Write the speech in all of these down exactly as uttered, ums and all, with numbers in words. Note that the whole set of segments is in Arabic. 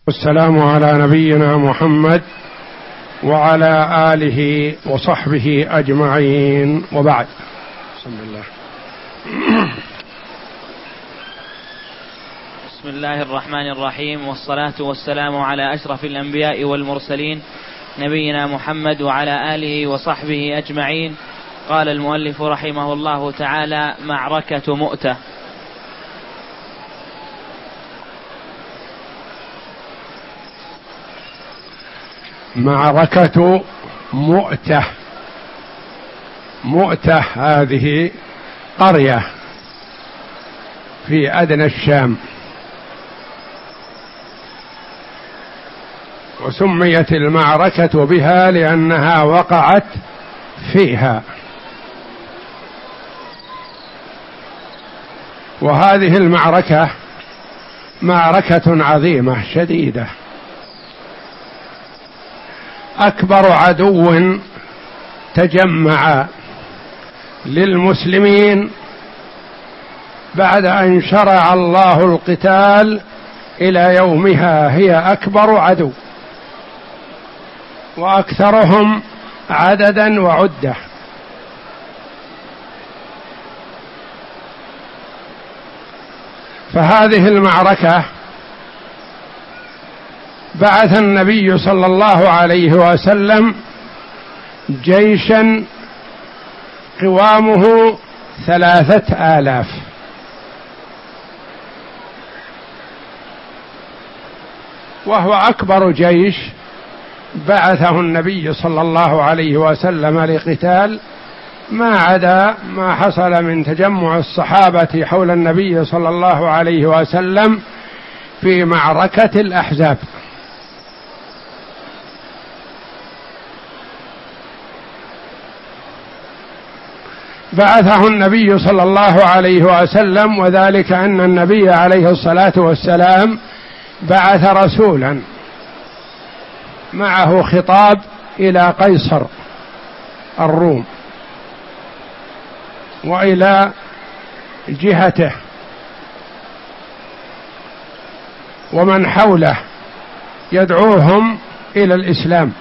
والسلام على نبينا محمد وعلى آله وصحبه أجمعين، وبعد. بسم الله. بسم الله الرحمن الرحيم، والصلاة والسلام على أشرف الأنبياء والمرسلين نبينا محمد وعلى آله وصحبه أجمعين. قال المؤلف رحمه الله تعالى: معركة مؤتة. معركة مؤتة. مؤتة هذه قرية في أدنى الشام، وسميت المعركة بها لأنها وقعت فيها. وهذه المعركة معركة عظيمة شديدة. أكبر عدو تجمع للمسلمين بعد أن شرع الله القتال إلى يومها هي أكبر عدو، وأكثرهم عددا وعدة. فهذه المعركة بعث النبي صلى الله عليه وسلم جيشا قوامه ثلاثة آلاف، وهو أكبر جيش بعثه النبي صلى الله عليه وسلم لقتال، ما عدا ما حصل من تجمع الصحابة حول النبي صلى الله عليه وسلم في معركة الأحزاب. بعثه النبي صلى الله عليه وسلم، وذلك أن النبي عليه الصلاة والسلام بعث رسولا معه خطاب إلى قيصر الروم وإلى جهته ومن حوله، يدعوهم إلى الإسلام.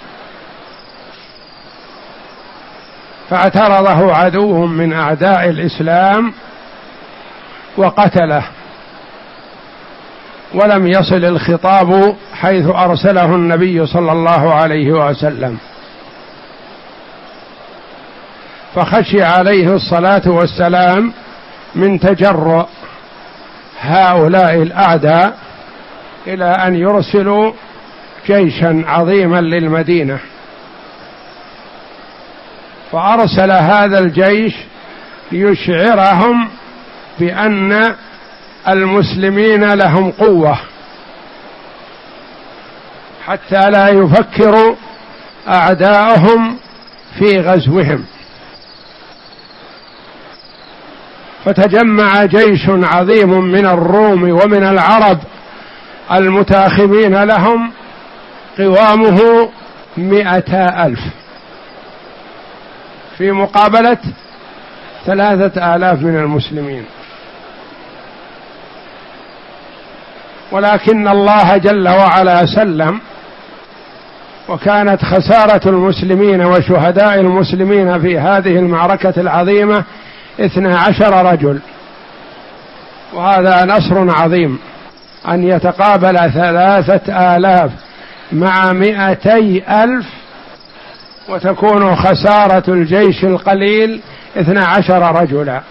فاعترضه عدو من أعداء الإسلام وقتله، ولم يصل الخطاب حيث أرسله النبي صلى الله عليه وسلم، فخشي عليه الصلاة والسلام من تجرؤ هؤلاء الأعداء إلى أن يرسلوا جيشا عظيما للمدينة، فأرسل هذا الجيش ليشعرهم بأن المسلمين لهم قوة، حتى لا يفكروا أعداءهم في غزوهم. فتجمع جيش عظيم من الروم ومن العرب المتاخمين لهم، قوامه مئة ألف في مقابلة ثلاثة آلاف من المسلمين. ولكن الله جل وعلا سلم، وكانت خسارة المسلمين وشهداء المسلمين في هذه المعركة العظيمة اثنا عشر رجل، وهذا نصر عظيم أن يتقابل ثلاثة آلاف مع مئتي ألف، وتكون خسارة الجيش القليل اثنا عشر رجلا.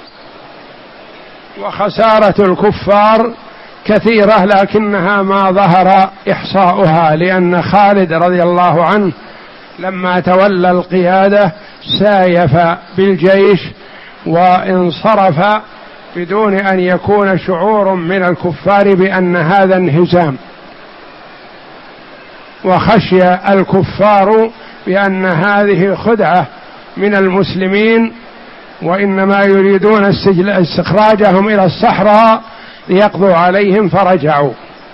وخسارة الكفار كثيرة، لكنها ما ظهر إحصاؤها، لأن خالد رضي الله عنه لما تولى القيادة سايف بالجيش وانصرف بدون أن يكون شعور من الكفار بأن هذا انهزام، وخشي الكفار بأن هذه خدعة من المسلمين، وإنما يريدون استخراجهم إلى الصحراء ليقضوا عليهم، فرجعوا.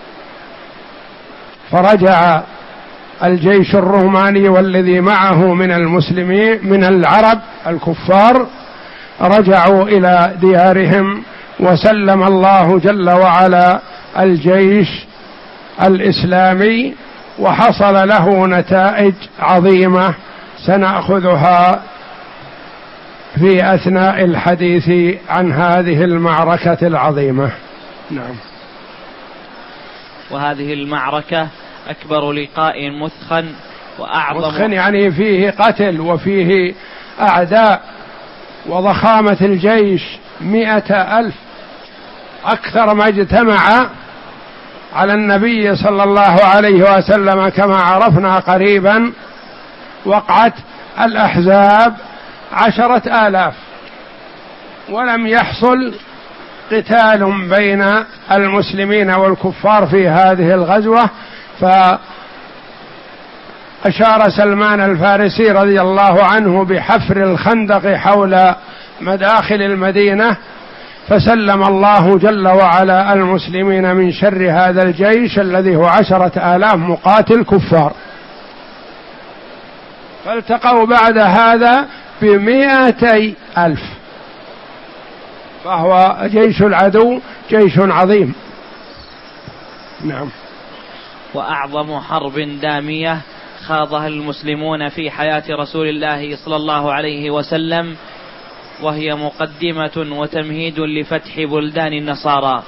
فرجع الجيش الروماني والذي معه من المسلمين من العرب الكفار، رجعوا إلى ديارهم، وسلم الله جل وعلا الجيش الإسلامي، وحصل له نتائج عظيمة سنأخذها في أثناء الحديث عن هذه المعركة العظيمة. نعم. وهذه المعركة أكبر لقاء مثخن وأعظم، مثخن يعني فيه قتل وفيه أعداء وضخامة الجيش مئة ألف، أكثر ما اجتمع على النبي صلى الله عليه وسلم كما عرفنا قريبا وقعة الأحزاب عشرة آلاف، ولم يحصل قتال بين المسلمين والكفار في هذه الغزوة. فأشار سلمان الفارسي رضي الله عنه بحفر الخندق حول مداخل المدينة، فسلم الله جل وعلا المسلمين من شر هذا الجيش الذي هو عشرة آلاف مقاتل كفار. فالتقوا بعد هذا بمئتي ألف، فهو جيش العدو جيش عظيم. نعم. وأعظم حرب دامية خاضها المسلمون في حياة رسول الله صلى الله عليه وسلم، وهي مقدمة وتمهيد لفتح بلدان النصارى.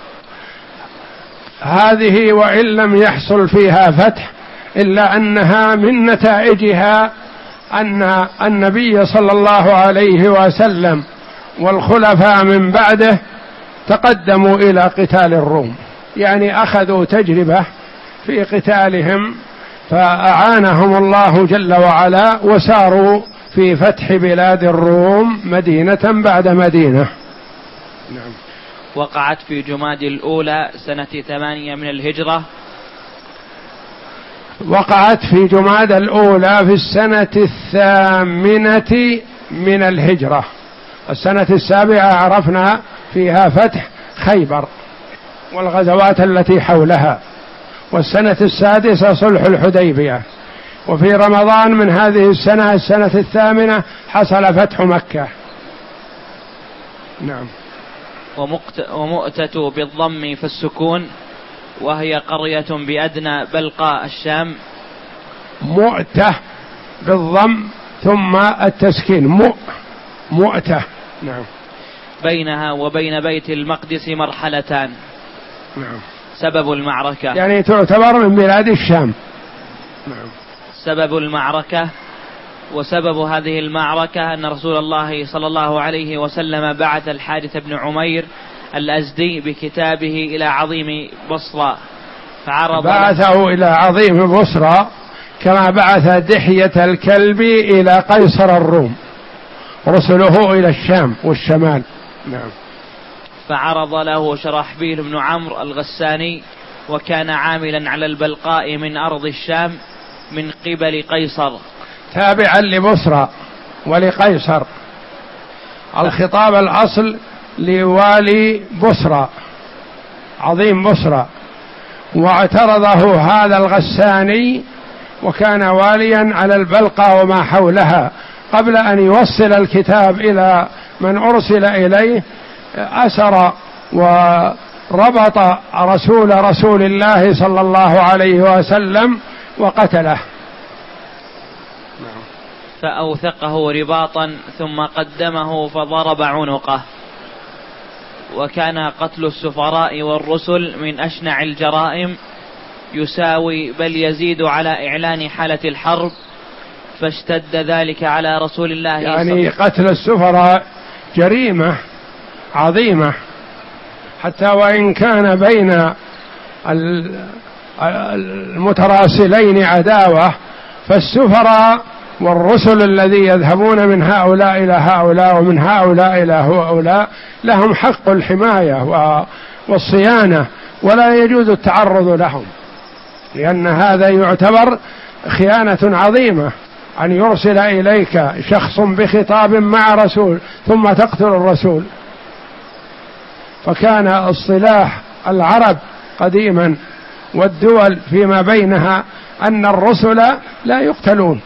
هذه وإن لم يحصل فيها فتح إلا أنها من نتائجها أن النبي صلى الله عليه وسلم والخلفاء من بعده تقدموا إلى قتال الروم، يعني أخذوا تجربة في قتالهم فأعانهم الله جل وعلا وساروا في فتح بلاد الروم مدينة بعد مدينة. نعم. وقعت في جماد الأولى سنة ثمانية من الهجرة. وقعت في جماد الأولى في السنة الثامنة من الهجرة. السنة السابعة عرفنا فيها فتح خيبر والغزوات التي حولها، والسنة السادسة صلح الحديبية، وفي رمضان من هذه السنة السنة الثامنة حصل فتح مكة. نعم. ومؤتة بالضم في السكون، وهي قرية بأدنى بلقاء الشام. مؤتة بالضم ثم التسكين مؤ مؤتة. نعم. بينها وبين بيت المقدس مرحلتان. نعم. سبب المعركة يعني تعتبر من بلاد الشام. نعم. سبب المعركة، وسبب هذه المعركة أن رسول الله صلى الله عليه وسلم بعث الحارث بن عمير الأزدي بكتابه إلى عظيم بصرى، فعرض بعثه إلى عظيم بصرى كما بعث دحية الكلب إلى قيصر الروم، رسله إلى الشام والشمال. نعم. فعرض له شرحبيل بن عمرو الغساني، وكان عاملا على البلقاء من أرض الشام من قبل قيصر، تابعا لبصرى ولقيصر. الخطاب الأصل لوالي بصرى عظيم بصرى، واعترضه هذا الغساني وكان واليا على البلقى وما حولها. قبل أن يوصل الكتاب إلى من أرسل إليه أسر وربط رسول رسول الله صلى الله عليه وسلم وقتله. فأوثقه رباطا ثم قدمه فضرب عنقه. وكان قتل السفراء والرسل من أشنع الجرائم، يساوي بل يزيد على إعلان حالة الحرب، فاشتد ذلك على رسول الله. يعني قتل السفراء جريمة عظيمة، حتى وإن كان بين المتراسلين عداوة، فالسفراء والرسل الذي يذهبون من هؤلاء إلى هؤلاء ومن هؤلاء إلى هؤلاء لهم حق الحماية والصيانة، ولا يجوز التعرض لهم، لأن هذا يعتبر خيانة عظيمة أن يرسل إليك شخص بخطاب مع رسول ثم تقتل الرسول. فكان اصطلاح العرب قديما والدول فيما بينها أن الرسل لا يقتلون.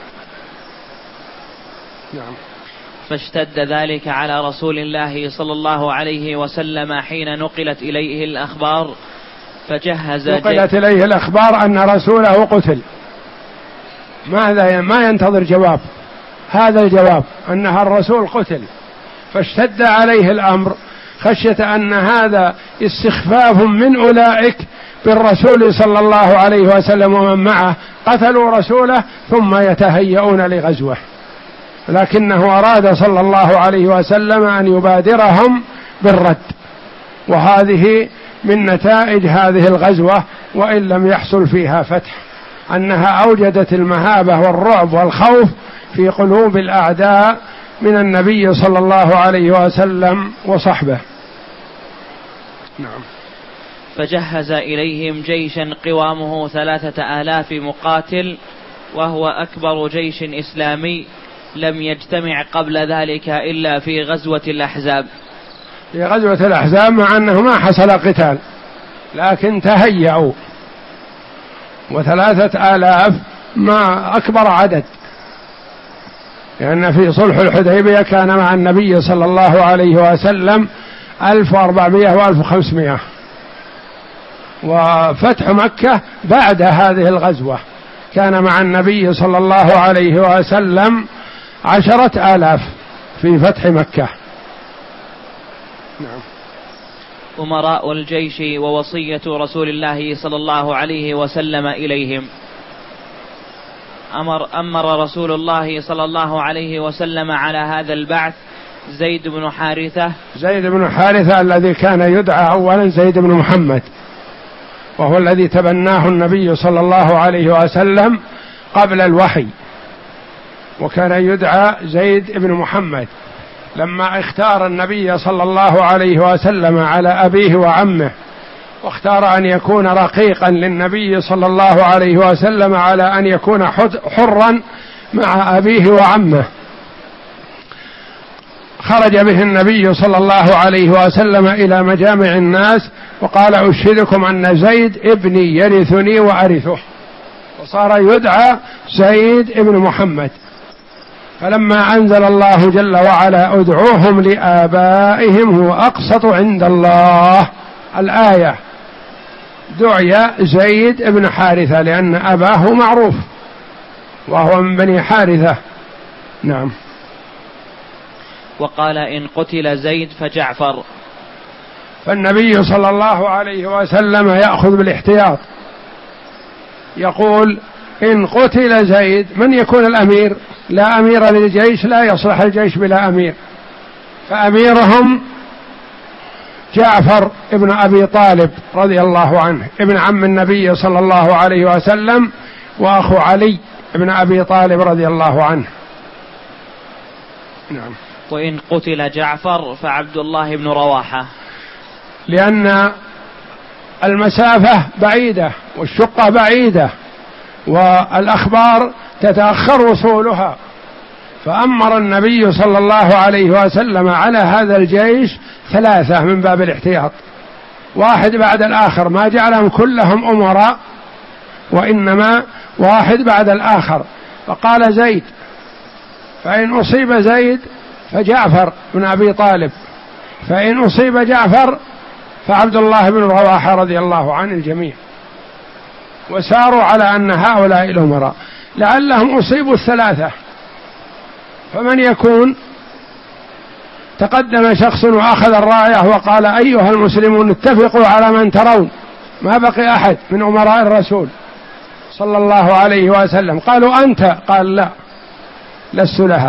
نعم. فاشتد ذلك على رسول الله صلى الله عليه وسلم حين نقلت إليه الأخبار، فجهز نقلت إليه الأخبار أن رسوله قتل، ماذا ما ينتظر جواب، هذا الجواب أنها الرسول قتل، فاشتد عليه الأمر خشية أن هذا استخفاف من أولئك بالرسول صلى الله عليه وسلم ومن معه، قتلوا رسوله ثم يتهيئون لغزوه، لكنه أراد صلى الله عليه وسلم أن يبادرهم بالرد، وهذه من نتائج هذه الغزوة وإن لم يحصل فيها فتح، أنها أوجدت المهابة والرعب والخوف في قلوب الأعداء من النبي صلى الله عليه وسلم وصحبه. نعم. فجهز إليهم جيشا قوامه ثلاثة آلاف مقاتل، وهو أكبر جيش إسلامي لم يجتمع قبل ذلك إلا في غزوة الأحزاب. في غزوة الأحزاب مع أنه ما حصل قتال لكن تهيأوا، وثلاثة آلاف ما أكبر عدد، لأن في صلح الحديبية كان مع النبي صلى الله عليه وسلم ألف وأربعمائة وألف وخمسمائة، وفتح مكة بعد هذه الغزوة كان مع النبي صلى الله عليه وسلم عشرة آلاف في فتح مكة. نعم. أمراء الجيش ووصية رسول الله صلى الله عليه وسلم إليهم. أمر, أمر رسول الله صلى الله عليه وسلم على هذا البعث زيد بن حارثة. زيد بن حارثة الذي كان يدعى أولا زيد بن محمد، وهو الذي تبناه النبي صلى الله عليه وسلم قبل الوحي، وكان يدعى زيد بن محمد. لما اختار النبي صلى الله عليه وسلم على أبيه وعمه، واختار أن يكون رقيقا للنبي صلى الله عليه وسلم على أن يكون حرا مع أبيه وعمه، خرج به النبي صلى الله عليه وسلم إلى مجامع الناس وقال: أشهدكم أن زيد ابني يرثني وأرثه، وصار يدعى زيد ابن محمد. فلما أنزل الله جل وعلا: ادعوهم لآبائهم هو أقسط عند الله، الآية، دعي زيد ابن حارثة لأن أباه معروف وهو من بني حارثة. نعم. وقال: إن قتل زيد فجعفر. فالنبي صلى الله عليه وسلم يأخذ بالاحتياط، يقول: إن قتل زيد من يكون الأمير؟ لا أمير للجيش، لا يصلح الجيش بلا أمير، فأميرهم جعفر ابن أبي طالب رضي الله عنه، ابن عم النبي صلى الله عليه وسلم، وأخو علي ابن أبي طالب رضي الله عنه. نعم. وإن قتل جعفر فعبد الله بن رواحة، لأن المسافة بعيدة والشقة بعيدة والأخبار تتأخر وصولها، فأمر النبي صلى الله عليه وسلم على هذا الجيش ثلاثة من باب الاحتياط، واحد بعد الآخر، ما جعلهم كلهم أمراء وإنما واحد بعد الآخر. فقال زيد، فإن أصيب زيد فجعفر بن أبي طالب، فإن أصيب جعفر فعبد الله بن رواحة رضي الله عن الجميع. وساروا على أن هؤلاء الأمراء لعلهم أصيبوا الثلاثة، فمن يكون؟ تقدم شخص وأخذ الراية وقال: أيها المسلمون اتفقوا على من ترون، ما بقي أحد من أمراء الرسول صلى الله عليه وسلم. قالوا: أنت. قال: لا، لست لها.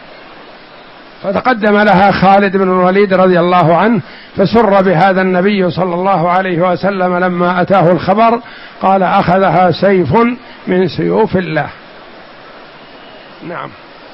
فتقدم لها خالد بن الوليد رضي الله عنه، فسر بهذا النبي صلى الله عليه وسلم لما أتاه الخبر، قال: أخذها سيف من سيوف الله. نعم.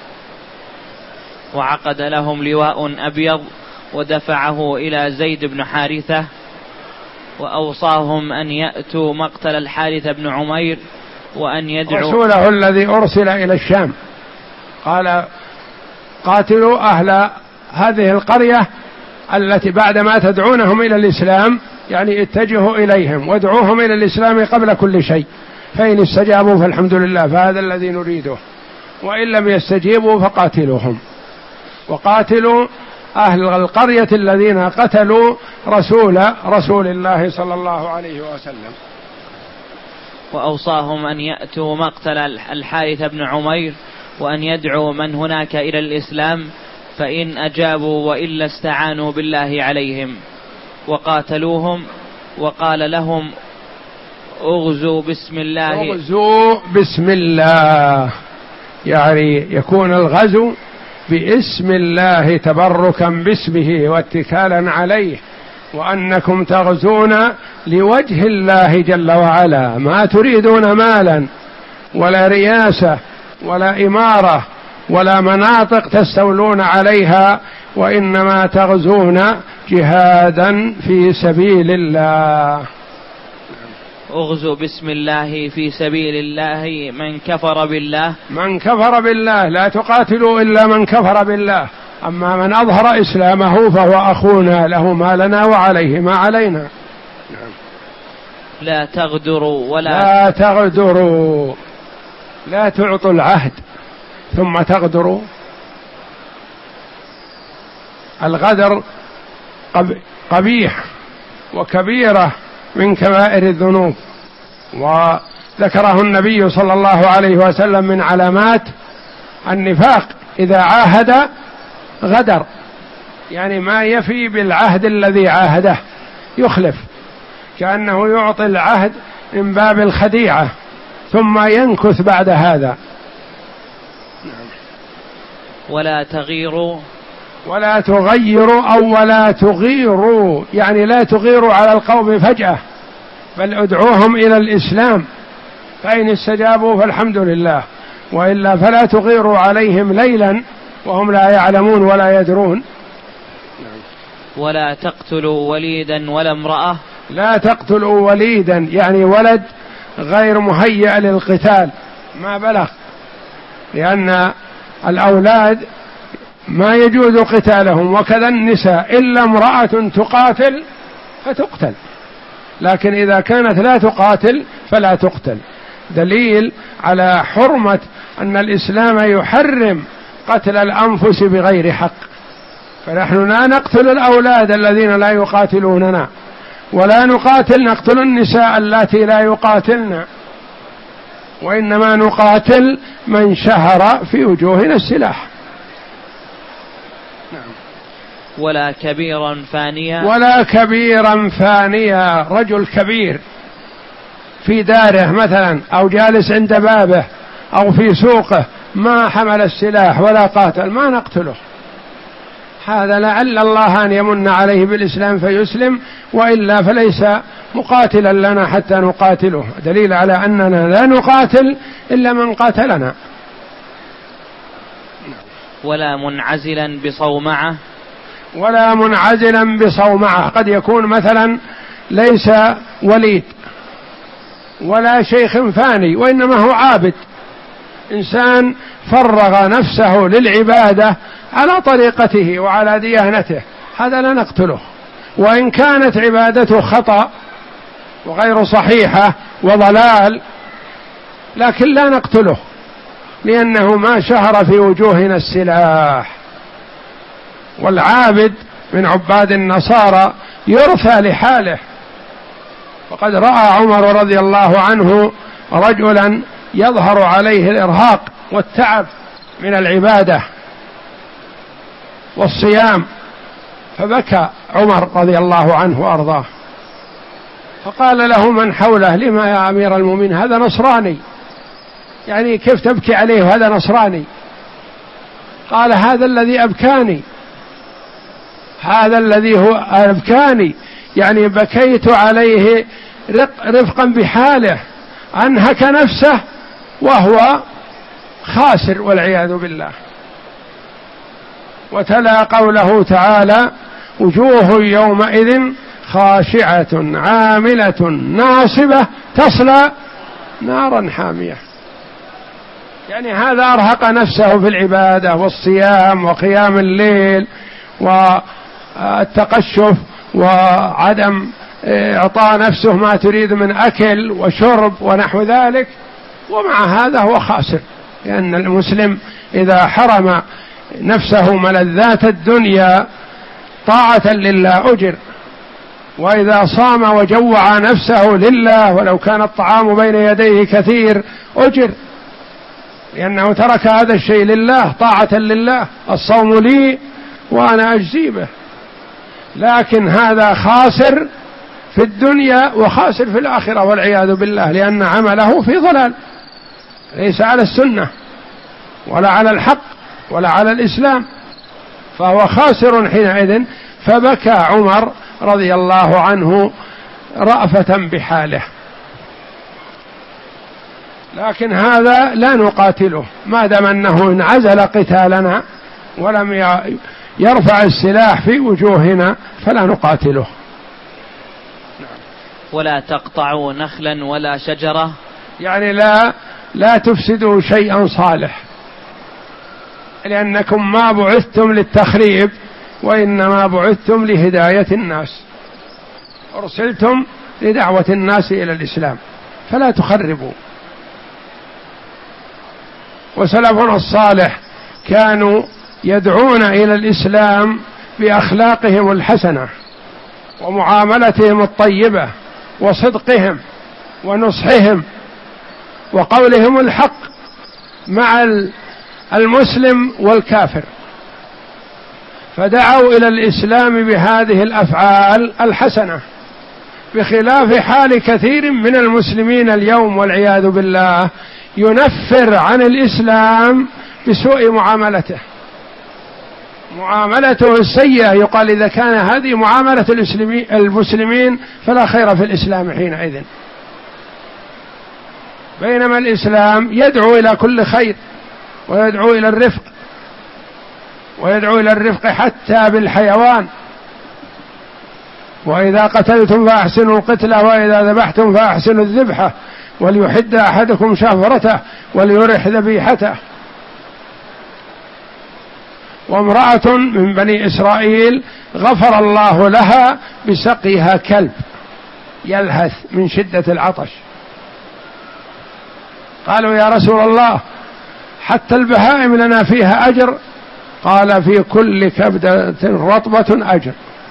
وعقد لهم لواء أبيض ودفعه إلى زيد بن حارثة، وأوصاهم أن يأتوا مقتل الحارث بن عمير وأن يدعوا رسوله الذي أرسل إلى الشام. قال: قاتلوا أهل هذه القرية التي بعدما تدعونهم إلى الإسلام، يعني اتجهوا إليهم وادعوهم إلى الإسلام قبل كل شيء، فإن استجابوا فالحمد لله، فهذا الذي نريده، وإن لم يستجيبوا فقاتلوهم، وقاتلوا أهل القرية الذين قتلوا رسول رسول الله صلى الله عليه وسلم. وأوصاهم أن يأتوا مقتل الحارث بن عمير وأن يدعوا من هناك إلى الإسلام، فإن أجابوا وإلا استعانوا بالله عليهم وقاتلوهم. وقال لهم اغزوا بسم الله. اغزوا بسم الله، يعني يكون الغزو باسم الله تبركا باسمه واتكالا عليه، وأنكم تغزون لوجه الله جل وعلا، ما تريدون مالا ولا رياسة ولا إمارة ولا مناطق تستولون عليها، وإنما تغزون جهادا في سبيل الله. اغزوا بسم الله في سبيل الله من كفر بالله. من كفر بالله، لا تقاتلوا إلا من كفر بالله، أما من أظهر إسلامه فهو أخونا، له ما لنا وعليه ما علينا. لا تغدروا ولا لا تغدروا، لا تعطوا العهد ثم تغدروا. الغدر قبيح وكبيرة من كبائر الذنوب، وذكره النبي صلى الله عليه وسلم من علامات النفاق إذا عاهد غدر، يعني ما يفي بالعهد الذي عاهده، يخلف، كأنه يعطي العهد من باب الخديعة ثم ينكث بعد هذا. ولا تغيروا ولا تغيروا أو ولا تغيروا، يعني لا تغيروا على القوم فجأة، بل ادعوهم إلى الإسلام، فإن استجابوا فالحمد لله، وإلا فلا تغيروا عليهم ليلا وهم لا يعلمون ولا يدرون. ولا تقتلوا وليدا ولا امرأة. لا تقتلوا وليدا، يعني ولد غير مهيأ للقتال، ما بلغ، لأن الأولاد ما يجوز قتالهم، وكذا النساء إلا امرأة تقاتل فتقتل، لكن إذا كانت لا تقاتل فلا تقتل، دليل على حرمة أن الإسلام يحرم قتل الأنفس بغير حق. فنحن لا نقتل الأولاد الذين لا يقاتلوننا، ولا نقاتل نقتل النساء اللاتي لا يقاتلن، وإنما نقاتل من شهر في وجوهنا السلاح. ولا كبيرا فانيا. ولا كبيرا فانيا، رجل كبير في داره مثلا أو جالس عند بابه أو في سوقه ما حمل السلاح ولا قاتل، ما نقتله، هذا لعل الله أن يمن عليه بالإسلام فيسلم، وإلا فليس مقاتلا لنا حتى نقاتله، دليل على أننا لا نقاتل إلا من قاتلنا. ولا منعزلا بصومعة. ولا منعزلا بصومعة، قد يكون مثلا ليس وليد ولا شيخ فاني، وإنما هو عابد، إنسان فرغ نفسه للعبادة على طريقته وعلى ديانته، هذا لا نقتله، وإن كانت عبادته خطأ وغير صحيحة وضلال، لكن لا نقتله لأنه ما شهر في وجوهنا السلاح. والعابد من عباد النصارى يرثى لحاله، وقد رأى عمر رضي الله عنه رجلا يظهر عليه الإرهاق والتعب من العبادة والصيام، فبكى عمر رضي الله عنه وأرضاه، فقال له من حوله: لما يا أمير المؤمنين، هذا نصراني، يعني كيف تبكي عليه وهذا نصراني؟ قال: هذا الذي أبكاني، هذا الذي هو أبكاني، يعني بكيت عليه رفقا بحاله، أنهك نفسه وهو خاسر والعياذ بالله. وتلا قوله تعالى: وجوه يومئذ خاشعة عاملة ناصبة تصلى نارا حامية، يعني هذا أرهق نفسه في العبادة والصيام وقيام الليل والتقشف وعدم إعطاء نفسه ما تريد من أكل وشرب ونحو ذلك، ومع هذا هو خاسر، لأن المسلم إذا حرم نفسه ملذات الدنيا طاعة لله أجر، وإذا صام وجوع نفسه لله ولو كان الطعام بين يديه كثير أجر، لأنه ترك هذا الشيء لله طاعة لله. الصوم لي وأنا أجزي به. لكن هذا خاسر في الدنيا وخاسر في الآخرة والعياذ بالله، لأن عمله في ضلال، ليس على السنة ولا على الحق ولا على الإسلام، فهو خاسر حينئذ. فبكى عمر رضي الله عنه رأفة بحاله. لكن هذا لا نقاتله ما دام أنه انعزل قتالنا ولم يرفع السلاح في وجوهنا، فلا نقاتله. ولا تقطعوا نخلا ولا شجرة، يعني لا لا تفسدوا شيئا صالح، لأنكم ما بعثتم للتخريب وإنما بعثتم لهداية الناس، أرسلتم لدعوة الناس إلى الإسلام، فلا تخربوا. وسلفنا الصالح كانوا يدعون إلى الإسلام بأخلاقهم الحسنة ومعاملتهم الطيبة وصدقهم ونصحهم وقولهم الحق مع المسلم والكافر، فدعوا إلى الإسلام بهذه الأفعال الحسنة، بخلاف حال كثير من المسلمين اليوم والعياذ بالله ينفر عن الإسلام بسوء معاملته، معاملته السيئة. يقال إذا كان هذه معاملة المسلمين فلا خير في الإسلام حينئذ، بينما الإسلام يدعو إلى كل خير ويدعو إلى الرفق، ويدعو إلى الرفق حتى بالحيوان. وإذا قتلتم فأحسنوا القتلة وإذا ذبحتم فأحسنوا الذبحة وليحد أحدكم شفرته وليرح ذبيحته. وامرأة من بني إسرائيل غفر الله لها بسقيها كلب يلهث من شدة العطش، قالوا يا رسول الله حتى البهائم لنا فيها أجر؟ قال في كل كبدة رطبة أجر.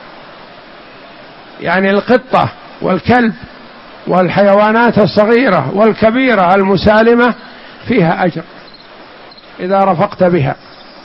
يعني القطة والكلب والحيوانات الصغيرة والكبيرة المسالمة فيها أجر إذا رفقت بها.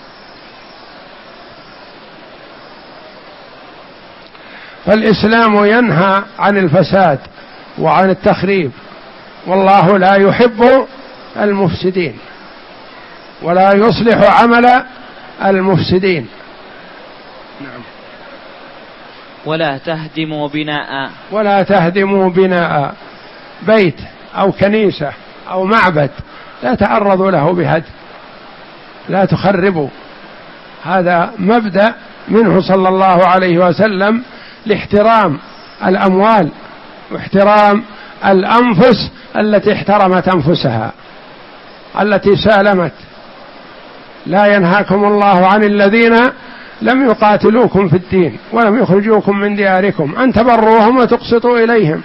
فالإسلام ينهى عن الفساد وعن التخريب، والله لا يحب المفسدين ولا يصلح عمل المفسدين. نعم. ولا تهدموا بناء، ولا تهدموا بناء، بيت أو كنيسة أو معبد لا تعرضوا له بهدم، لا تخربوا. هذا مبدأ منه صلى الله عليه وسلم لاحترام الأموال واحترام الأنفس التي احترمت أنفسها التي سالمت. لا ينهاكم الله عن الذين لم يقاتلوكم في الدين ولم يخرجوكم من دياركم أن تبروهم وتقسطوا إليهم،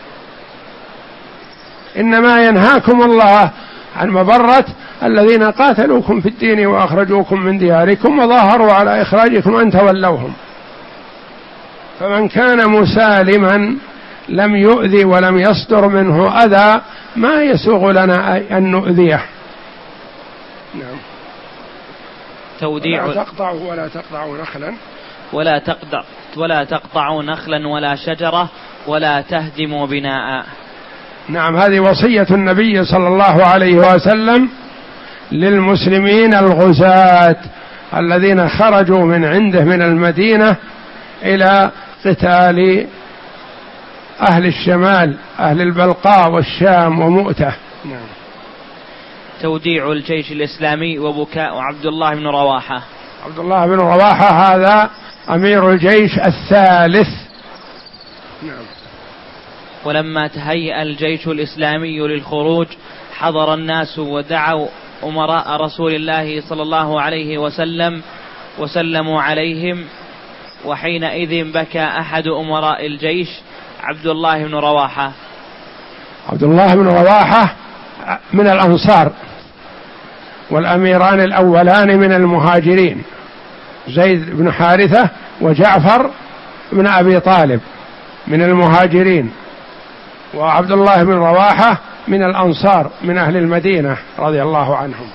إنما ينهاكم الله عن مبرة الذين قاتلوكم في الدين وأخرجوكم من دياركم وظاهروا على إخراجكم أن تولوهم. فمن كان مسالما لم يؤذي ولم يصدر منه أذى ما يسوغ لنا أن نؤذيه. نعم. توديع. ولا تقطعوا ولا تقطعوا نخلا ولا تقطع ولا تقطعوا نخلا ولا شجرة ولا تهدموا بناء. نعم، هذه وصية النبي صلى الله عليه وسلم للمسلمين الغزاة الذين خرجوا من عنده من المدينة إلى قتال أهل الشمال أهل البلقاء والشام ومؤتة. نعم. توديع الجيش الإسلامي وبكاء عبد الله بن رواحة. عبد الله بن رواحة هذا أمير الجيش الثالث. نعم. ولما تهيأ الجيش الإسلامي للخروج حضر الناس ودعوا أمراء رسول الله صلى الله عليه وسلم وسلموا عليهم، وحينئذ بكى أحد أمراء الجيش عبد الله بن رواحة. عبد الله بن رواحة من الأنصار، والأميران الأولان من المهاجرين، زيد بن حارثة وجعفر بن أبي طالب من المهاجرين، وعبد الله بن رواحة من الأنصار من أهل المدينة رضي الله عنهم.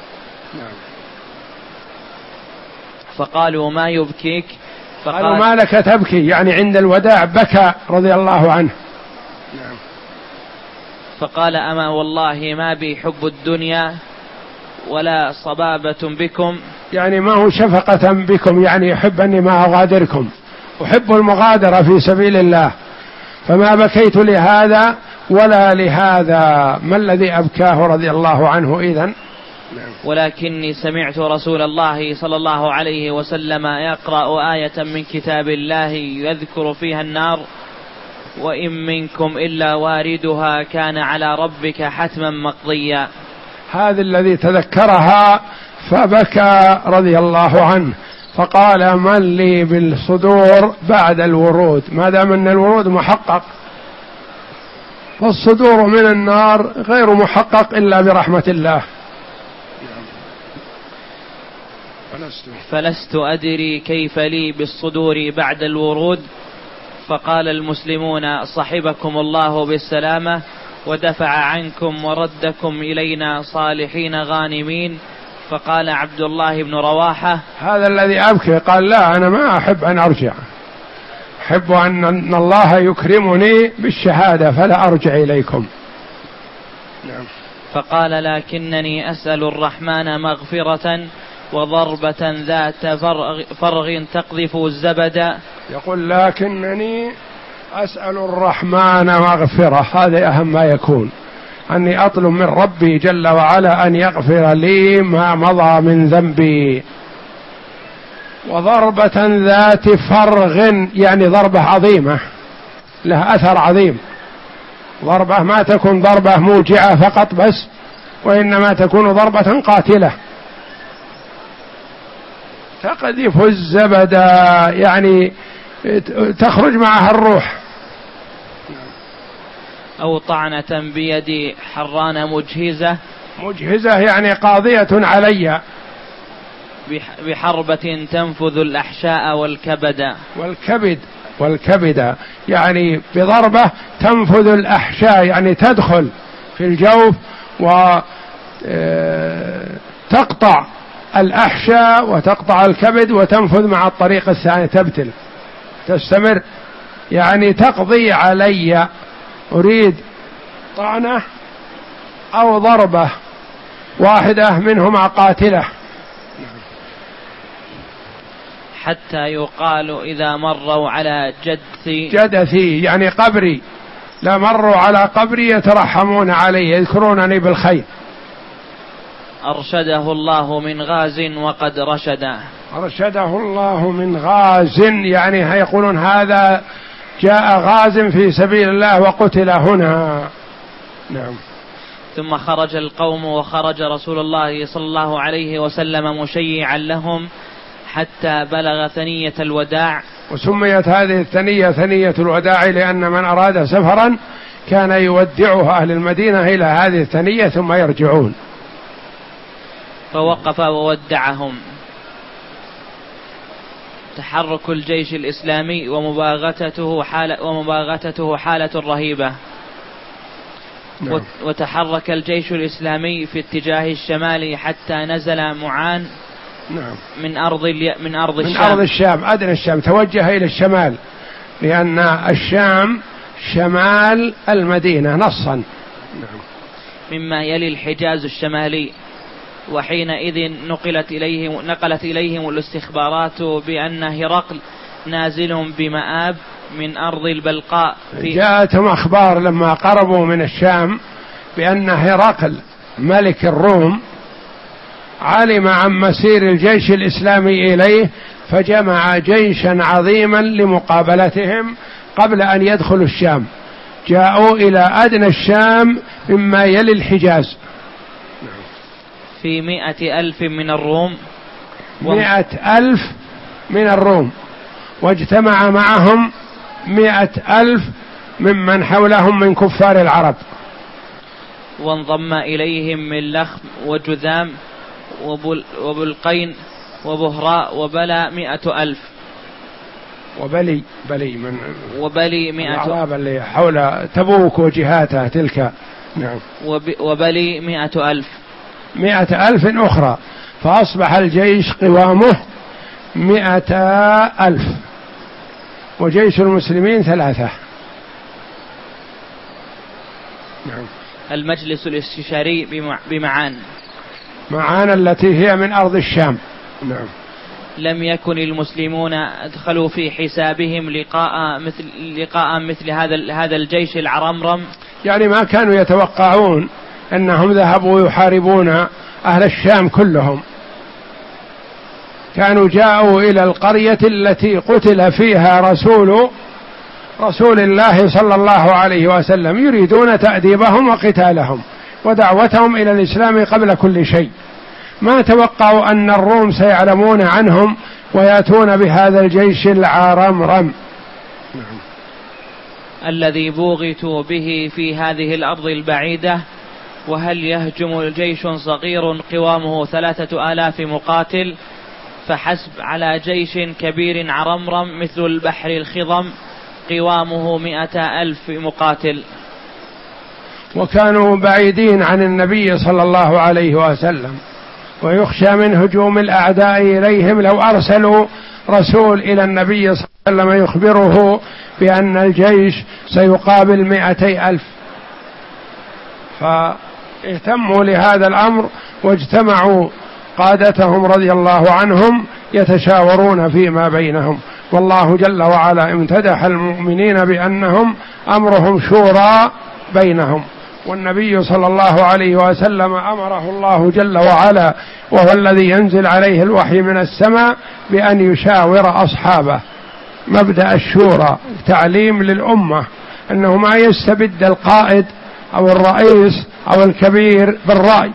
فقالوا ما يبكيك؟ قالوا ما لك تبكي، يعني عند الوداع بكى رضي الله عنه. نعم. فقال أما والله ما بي حب الدنيا ولا صبابة بكم، يعني ما هو شفقة بكم، يعني يحب أني ما أغادركم، أحب المغادرة في سبيل الله، فما بكيت لهذا ولا لهذا. ما الذي أبكاه رضي الله عنه إذن؟ ولكني سمعت رسول الله صلى الله عليه وسلم يقرأ آية من كتاب الله يذكر فيها النار: وإن منكم إلا واردها كان على ربك حتما مقضيا. هذا الذي تذكرها فبكى رضي الله عنه، فقال: من لي بالصدور بعد الورود؟ ما دام أن الورود محقق، فالصدور من النار غير محقق إلا برحمة الله. فلست أدري كيف لي بالصدور بعد الورود. فقال المسلمون: صحبكم الله بالسلامة ودفع عنكم وردكم إلينا صالحين غانمين. فقال عبد الله بن رواحة: هذا الذي أبكي. قال: لا، أنا ما أحب أن أرجع، أحب أن الله يكرمني بالشهادة فلا أرجع إليكم. نعم. فقال: لكنني أسأل الرحمن مغفرة وضربة ذات فرغ, فرغ تقذف الزبد. يقول: لكنني أسأل الرحمن مغفرة، هذا أهم ما يكون، أني أطلب من ربي جل وعلا أن يغفر لي ما مضى من ذنبي. وضربة ذات فرغ، يعني ضربة عظيمة لها أثر عظيم، ضربة ما تكون ضربة موجعة فقط بس، وإنما تكون ضربة قاتلة تقذف الزبد، يعني تخرج معها الروح. أو طعنة بيد حران مجهزة. مجهزة يعني قاضية علي، بحربة تنفذ الأحشاء والكبد. والكبد والكبد يعني بضربة تنفذ الأحشاء، يعني تدخل في الجوف وتقطع الأحشاء وتقطع الكبد وتنفذ مع الطريق الثاني، تبتل تستمر، يعني تقضي علي. أريد طعنة أو ضربة واحدة منهما قاتلة. حتى يقال إذا مروا على جدثي جدثي يعني قبري، لا مروا على قبري يترحمون علي، يذكرونني بالخير. أرشده الله من غاز وقد رشد. أرشده الله من غاز، يعني يقولون هذا جاء غاز في سبيل الله وقتل هنا. نعم. ثم خرج القوم وخرج رسول الله صلى الله عليه وسلم مشيعا لهم حتى بلغ ثنية الوداع. وسميت هذه الثنية ثنية الوداع لأن من أراد سفرا كان يودعه أهل المدينة إلى هذه الثنية ثم يرجعون. فوقف وودعهم. تحرك الجيش الإسلامي ومباغتته حالة, ومباغتته حالة رهيبة. نعم. وتحرك الجيش الإسلامي في اتجاه الشمال حتى نزل معان. نعم. من أرض من أرض الشام. من أرض الشام أدنى الشام، توجه إلى الشمال لأن الشام شمال المدينة نصا. نعم. مما يلي الحجاز الشمالي. وحينئذ نقلت إليهم نقلت إليهم الاستخبارات بأن هرقل نازل بمآب من أرض البلقاء. في جاءتهم أخبار لما قربوا من الشام بأن هرقل ملك الروم علم عن مسير الجيش الإسلامي إليه، فجمع جيشا عظيما لمقابلتهم قبل أن يدخلوا الشام. جاءوا إلى أدنى الشام مما يلي الحجاز في مئة ألف من الروم. مئة ألف من الروم، واجتمع معهم مئة ألف ممن حولهم من كفار العرب. وانضم إليهم من لخم وجذام وبلقين وبهراء وبلى مئة ألف. وبلي بلي من وبلي مئة الأعراب اللي حول تبوك وجهاتها تلك. نعم. وبلي مئة ألف. مئة ألف أخرى، فأصبح الجيش قوامه مئة ألف، وجيش المسلمين ثلاثة. نعم. المجلس الاستشاري بمعان. معان التي هي من أرض الشام. نعم. لم يكن المسلمون أدخلوا في حسابهم لقاء مثل لقاء مثل هذا هذا الجيش العرمرم، يعني ما كانوا يتوقعون أنهم ذهبوا يحاربون أهل الشام كلهم، كانوا جاءوا إلى القرية التي قتل فيها رسول رسول الله صلى الله عليه وسلم، يريدون تأديبهم وقتالهم ودعوتهم إلى الإسلام قبل كل شيء. ما توقعوا أن الروم سيعلمون عنهم ويأتون بهذا الجيش العارمرم. الذي بوغتوا به في هذه الأرض البعيدة. وهل يهجم الجيش صغير قوامه ثلاثة آلاف مقاتل فحسب على جيش كبير عرمرم مثل البحر الخضم قوامه مئة ألف مقاتل؟ وكانوا بعيدين عن النبي صلى الله عليه وسلم، ويخشى من هجوم الأعداء إليهم لو أرسلوا رسول إلى النبي صلى الله عليه وسلم يخبره بأن الجيش سيقابل مئتي ألف، فاهتموا لهذا الأمر واجتمعوا قادتهم رضي الله عنهم يتشاورون فيما بينهم. والله جل وعلا امتدح المؤمنين بأنهم أمرهم شورى بينهم، والنبي صلى الله عليه وسلم أمره الله جل وعلا وهو الذي ينزل عليه الوحي من السماء بأن يشاور أصحابه. مبدأ الشورى تعليم للأمة أنه ما يستبد القائد أو الرئيس أو الكبير بالرأي،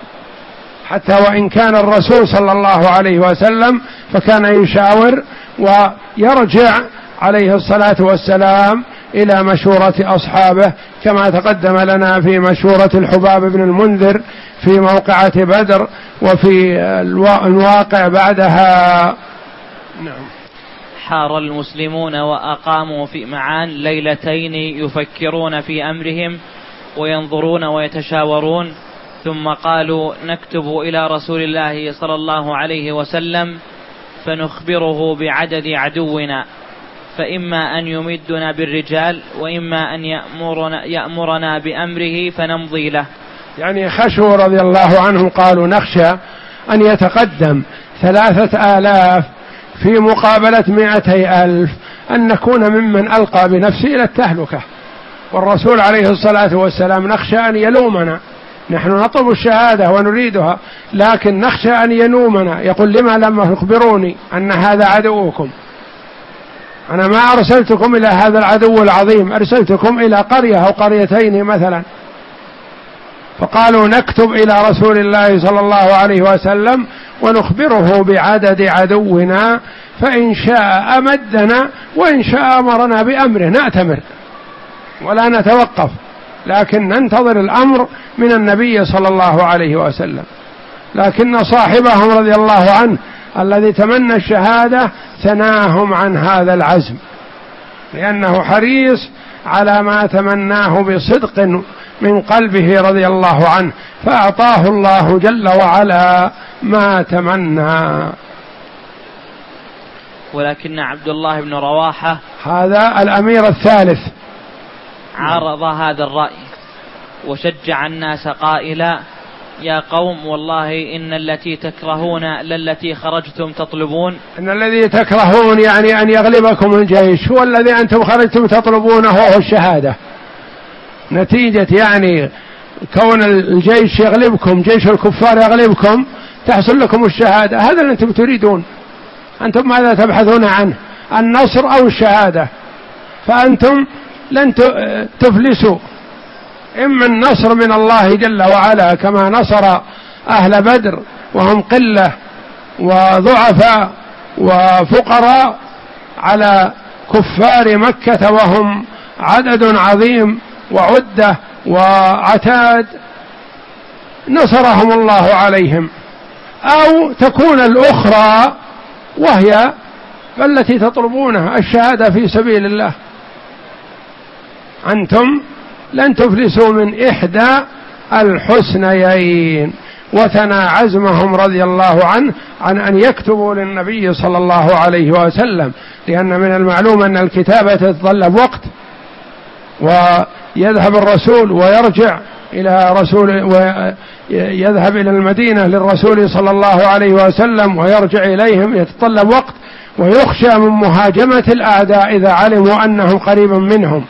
حتى وإن كان الرسول صلى الله عليه وسلم فكان يشاور ويرجع عليه الصلاة والسلام إلى مشورة أصحابه، كما تقدم لنا في مشورة الحباب بن المنذر في موقعة بدر وفي الواقع بعدها. نعم. حار المسلمون وأقاموا في معان ليلتين يفكرون في أمرهم وينظرون ويتشاورون، ثم قالوا نكتب إلى رسول الله صلى الله عليه وسلم فنخبره بعدد عدونا، فإما أن يمدنا بالرجال وإما أن يأمرنا, يأمرنا بأمره فنمضي له. يعني خشوا رضي الله عنهم، قالوا نخشى أن يتقدم ثلاثة آلاف في مقابلة مائتي ألف، أن نكون ممن ألقى بنفسه إلى التهلكة، والرسول عليه الصلاة والسلام نخشى أن يلومنا، نحن نطلب الشهادة ونريدها لكن نخشى أن يلومنا، يقول لما لم تخبروني أن هذا عدوكم، أنا ما أرسلتكم إلى هذا العدو العظيم، أرسلتكم إلى قرية أو قريتين مثلا. فقالوا نكتب إلى رسول الله صلى الله عليه وسلم ونخبره بعدد عدونا، فإن شاء أمدنا وإن شاء أمرنا بأمره، نأتمر ولا نتوقف، لكن ننتظر الأمر من النبي صلى الله عليه وسلم. لكن صاحبهم رضي الله عنه الذي تمنى الشهادة ثناهم عن هذا العزم، لأنه حريص على ما تمناه بصدق من قلبه رضي الله عنه، فأعطاه الله جل وعلا ما تمنى. ولكن عبد الله بن رواحة هذا الأمير الثالث عرض هذا الرأي وشجع الناس قائلا يا قوم والله إن التي تكرهون للتي خرجتم تطلبون. إن الذي تكرهون يعني أن يغلبكم الجيش هو الذي أنتم خرجتم تطلبونه هو الشهادة، نتيجة يعني كون الجيش يغلبكم، جيش الكفار يغلبكم، تحصل لكم الشهادة، هذا اللي أنتم تريدون. أنتم ماذا تبحثون عنه؟ النصر أو الشهادة؟ فأنتم لن تفلسوا، إما النصر من الله جل وعلا كما نصر أهل بدر وهم قلة وضعفاء وفقراء على كفار مكة وهم عدد عظيم وعدة وعتاد، نصرهم الله عليهم، أو تكون الأخرى وهي التي تطلبونها الشهادة في سبيل الله. أنتم لن تفلسوا من إحدى الحسنيين. وثنى عزمهم رضي الله عنه عن أن يكتبوا للنبي صلى الله عليه وسلم، لأن من المعلوم أن الكتابة تتطلب وقت، ويذهب الرسول ويرجع إلى رسول ويذهب إلى المدينة للرسول صلى الله عليه وسلم ويرجع إليهم، يتطلب وقت، ويخشى من مهاجمة الأعداء إذا علموا أنهم قريب منهم.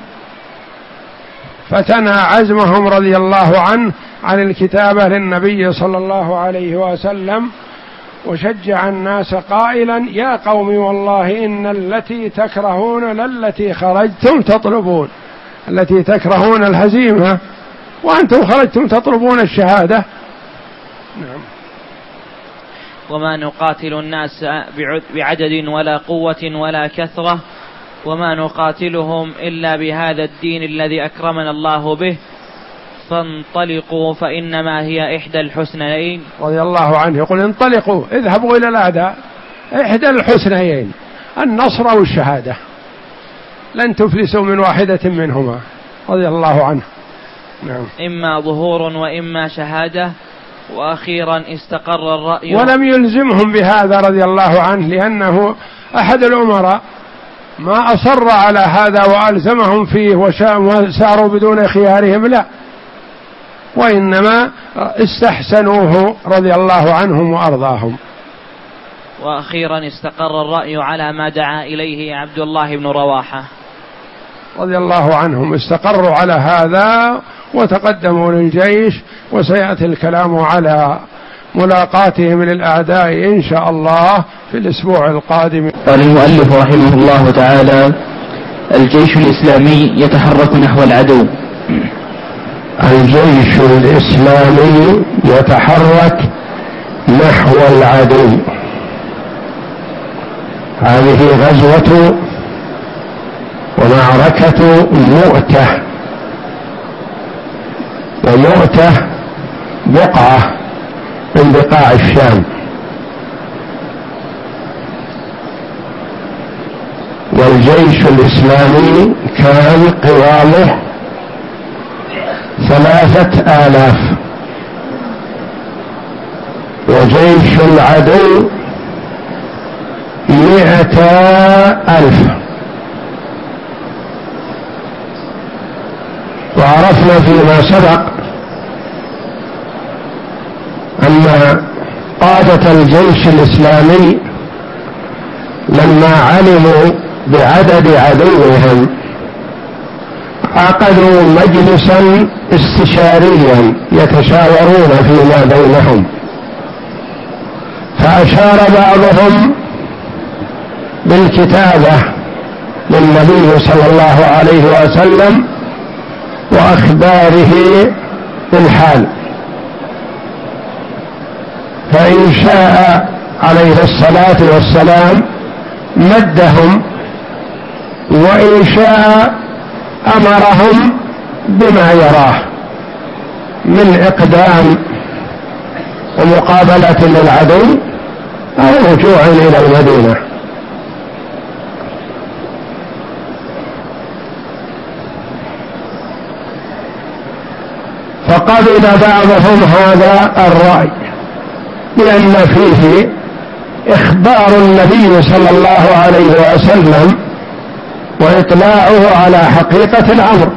فتنى عزمهم رضي الله عنه عن الكتابة للنبي صلى الله عليه وسلم، وشجع الناس قائلا: يا قوم والله إن التي تكرهون للتي خرجتم تطلبون، التي تكرهون الهزيمة وأنتم خرجتم تطلبون الشهادة. نعم. وما نقاتل الناس بعدد ولا قوة ولا كثرة، وما نقاتلهم إلا بهذا الدين الذي أكرمنا الله به، فانطلقوا فإنما هي إحدى الحسنيين. رضي الله عنه يقول: انطلقوا، اذهبوا إلى الأعداء، إحدى الحسنيين، النصر والشهادة، لن تفلسوا من واحدة منهما. رضي الله عنه. نعم. إما ظهور وإما شهادة. وأخيرا استقر الرأي. ولم يلزمهم بهذا رضي الله عنه، لأنه أحد الأمراء، ما أصر على هذا وألزمهم فيه وساروا بدون خيارهم، لا، وإنما استحسنوه رضي الله عنهم وأرضاهم. وأخيرا استقر الرأي على ما دعا إليه عبد الله بن رواحة رضي الله عنهم، استقروا على هذا وتقدموا للجيش، وسيأتي الكلام على ملاقاتهم للأعداء إن شاء الله في الأسبوع القادم. قال المؤلف رحمه الله تعالى: الجيش الإسلامي يتحرك نحو العدو. الجيش الإسلامي يتحرك نحو العدو. هذه غزوة ومعركة مؤتة، ومؤتة بقعة من بقاع الشام، والجيش الإسلامي كان قوامه ثلاثة آلاف، وجيش العدو مئة ألف. وعرفنا فيما سبق أن قادة الجيش الإسلامي لما علموا بعدد عدوهم عقدوا مجلسا استشاريا يتشاورون فيما بينهم، فأشار بعضهم بالكتابة للنبي صلى الله عليه وسلم وأخباره بالحال، فإن شاء عليه الصلاة والسلام مدهم، وإن شاء أمرهم بما يراه من إقدام ومقابلة للعدو أو رجوع إلى المدينة. فقبل بعضهم هذا الرأي، لأن فيه إخبار النبي صلى الله عليه وسلم وإطلاعه على حقيقة الأمر.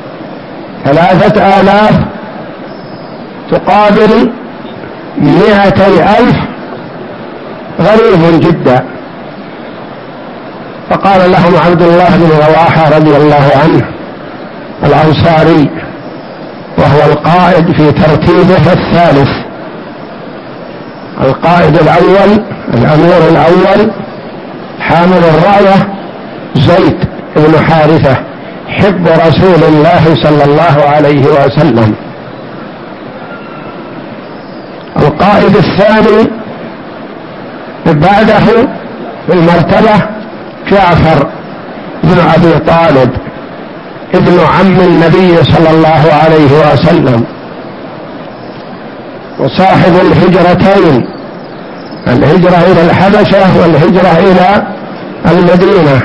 ثلاثة آلاف تقابل مئتي ألف، غريب جدا. فقال لهم عبد الله بن رواحة رضي الله عنه الأنصاري، وهو القائد في ترتيبه الثالث، القائد الأول الأمير الأول حامل الراية زيد بن حارثة حب رسول الله صلى الله عليه وسلم. القائد الثاني بعده في المرتبة جعفر بن أبي طالب ابن عم النبي صلى الله عليه وسلم وصاحب الهجرتين الهجرة إلى الحبشة والهجرة إلى المدينة.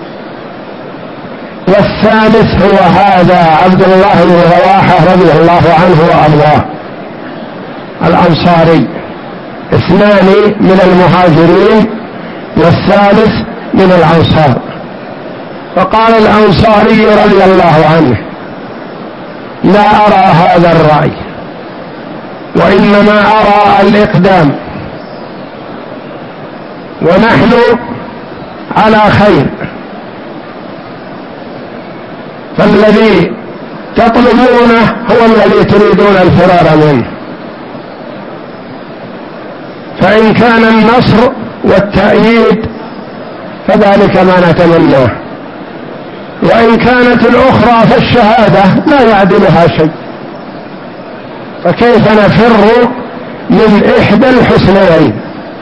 والثالث هو هذا عبد الله بن رواحة رضي الله عنه وأرضاه الأنصاري، اثنان من المهاجرين والثالث من الأنصار. فقال الأنصاري رضي الله عنه: لا أرى هذا الرأي، وإنما أرى الإقدام، ونحن على خير، فالذي تطلبونه هو الذي تريدون الفرار منه، فإن كان النصر والتأييد فذلك ما نتمناه، وإن كانت الأخرى فالشهادة لا يعدلها شيء، فكيف نفر من إحدى الحسنيين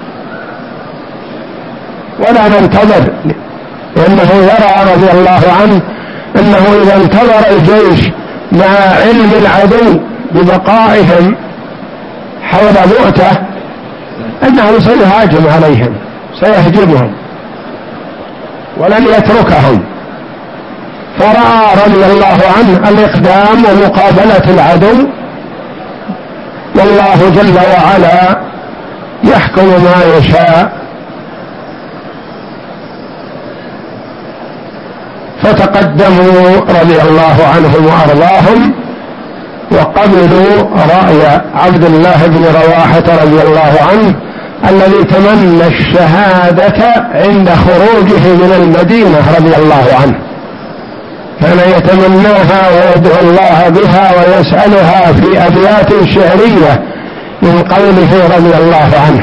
ولا ننتظر؟ لأنه يرى رضي الله عنه أنه إذا انتظر الجيش مع علم العدو ببقائهم حول مؤتة أنه سيهاجم عليهم، سيهجمهم ولن يتركهم. فرأى رضي الله عنه الإقدام ومقابلة العدو، والله جل وعلا يحكم ما يشاء. فتقدموا رضي الله عنهم وأرضاهم وقبلوا رأي عبد الله بن رواحة رضي الله عنه الذي تمنى الشهادة عند خروجه من المدينة رضي الله عنه، كان يتمناها ويدعو الله بها ويسألها في أبيات شعرية من قوله رضي الله عنه،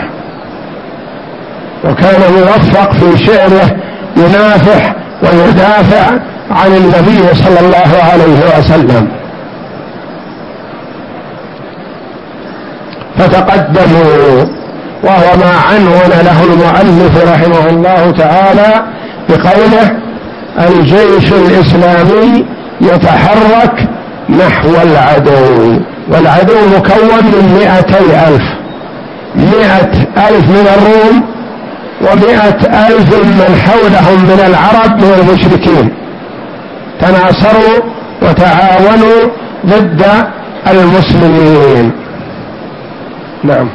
وكان موفق في شعره ينافح ويدافع عن النبي صلى الله عليه وسلم. فتقدموا، وهو ما عنون له المؤلف رحمه الله تعالى بقوله: الجيش الإسلامي يتحرك نحو العدو، والعدو مكون من مئتي ألف، مئة ألف من الروم ومئة ألف من حولهم من العرب من المشركين، تناصروا وتعاونوا ضد المسلمين. نعم.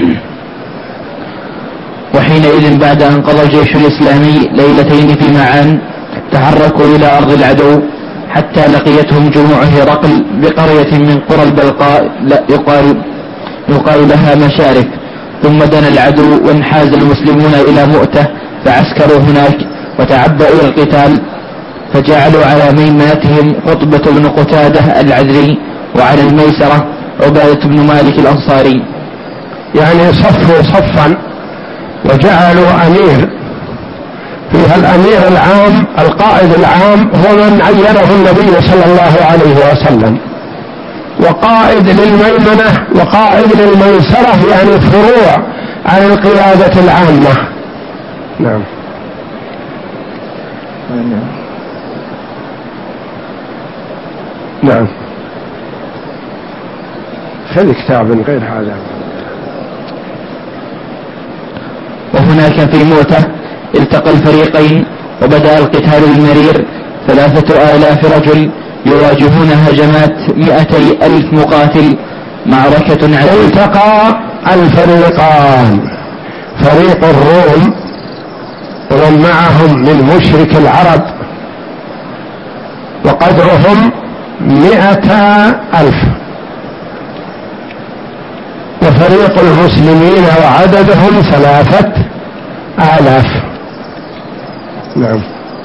وحينئذ بعد أن قضى الجيش الإسلامي ليلتين في معان تحركوا إلى أرض العدو حتى لقيتهم جموع هرقل بقرية من قرى البلقاء يقال, يقال لها مشارف، ثم دنا العدو وانحاز المسلمون إلى مؤتة فعسكروا هناك وتعبأوا إلى القتال، فجعلوا على ميمنتهم قطبة بن قتادة العذري وعلى الميسرة عبادة بن مالك الأنصاري، يعني صفوا صفا وجعلوا أمير فيها الأمير العام القائد العام هو من عينه النبي صلى الله عليه وسلم، وقائد للميمنة وقائد للميسرة، يعني فروع عن القيادة العامة. نعم. نعم. خذ كتاب غير هذا. وهناك في مؤتة التقى الفريقين وبدأ القتال المرير، ثلاثة آلاف رجل يواجهون هجمات مئتي ألف مقاتل، معركة عزيزة. التقى الفريقان، فريق الروم ومن معهم من مشرك العرب وقدرهم مئة ألف، وفريق المسلمين وعددهم ثلاثة آلاف. نعم.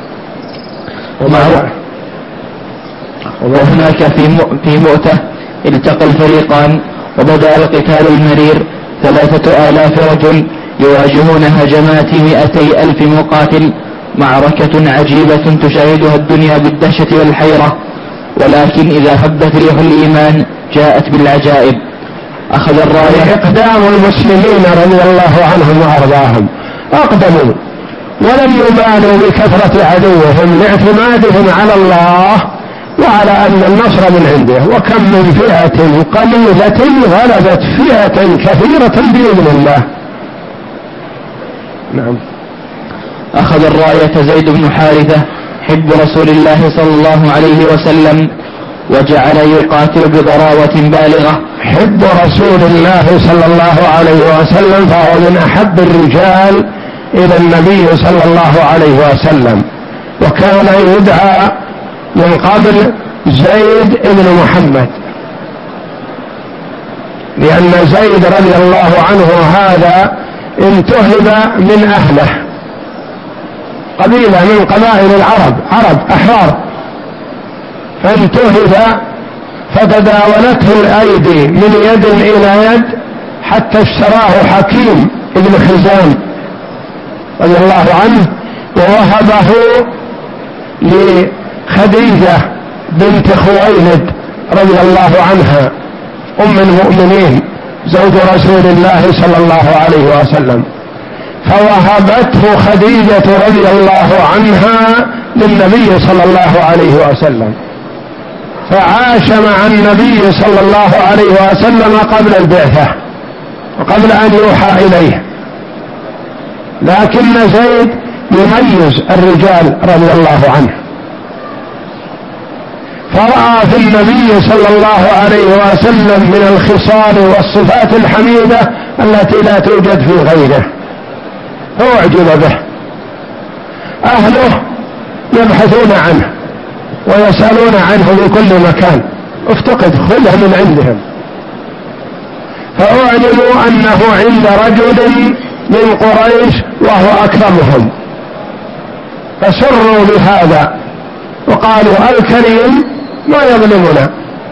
وهناك في مؤتة التقى الفريقان وبدأ القتال المرير، ثلاثة آلاف رجل يواجهون هجمات مئتي ألف مقاتل، معركة عجيبة تشاهدها الدنيا بالدهشة والحيرة، ولكن إذا هبت ريح الإيمان جاءت بالعجائب. أخذ الراية. إقدام المسلمين رضي الله عنهم وأرضاهم، أقدموا ولم يبالوا بكثرة عدوهم لاعتمادهم على الله وعلى أن النصر من عنده، وكم من فئة قليلة غلبت فئة كثيرة بإذن الله. نعم. أخذ الراية زيد بن حارثة حب رسول الله صلى الله عليه وسلم وجعل يقاتل بضراوة بالغة. حب رسول الله صلى الله عليه وسلم فهو من أحب الرجال إلى النبي صلى الله عليه وسلم، وكان يدعى من قبل زيد بن محمد، لأن زيد رضي الله عنه هذا انتهب من أهله، قبيلة من قبائل العرب، عرب أحرار، فانتهب فتداولته الأيدي من يد إلى يد حتى اشتراه حكيم ابن حزام رضي الله عنه ووهبه لخديجة بنت خويلد رضي الله عنها أم المؤمنين زوج رسول الله صلى الله عليه وسلم، فوهبته خديجة رضي الله عنها للنبي صلى الله عليه وسلم، فعاش مع النبي صلى الله عليه وسلم قبل البعثة وقبل أن يوحى إليه، لكن زيد يميز الرجال رضي الله عنه، فرأى في النبي صلى الله عليه وسلم من الخصال والصفات الحميدة التي لا توجد في غيره، فأعجب به. أهله يبحثون عنه ويسألون عنه في كل مكان، افتقد خذه من عندهم، فأعلموا أنه عند رجل من قريش وهو أكرمهم، فسروا بهذا وقالوا الكريم ما يظلمنا،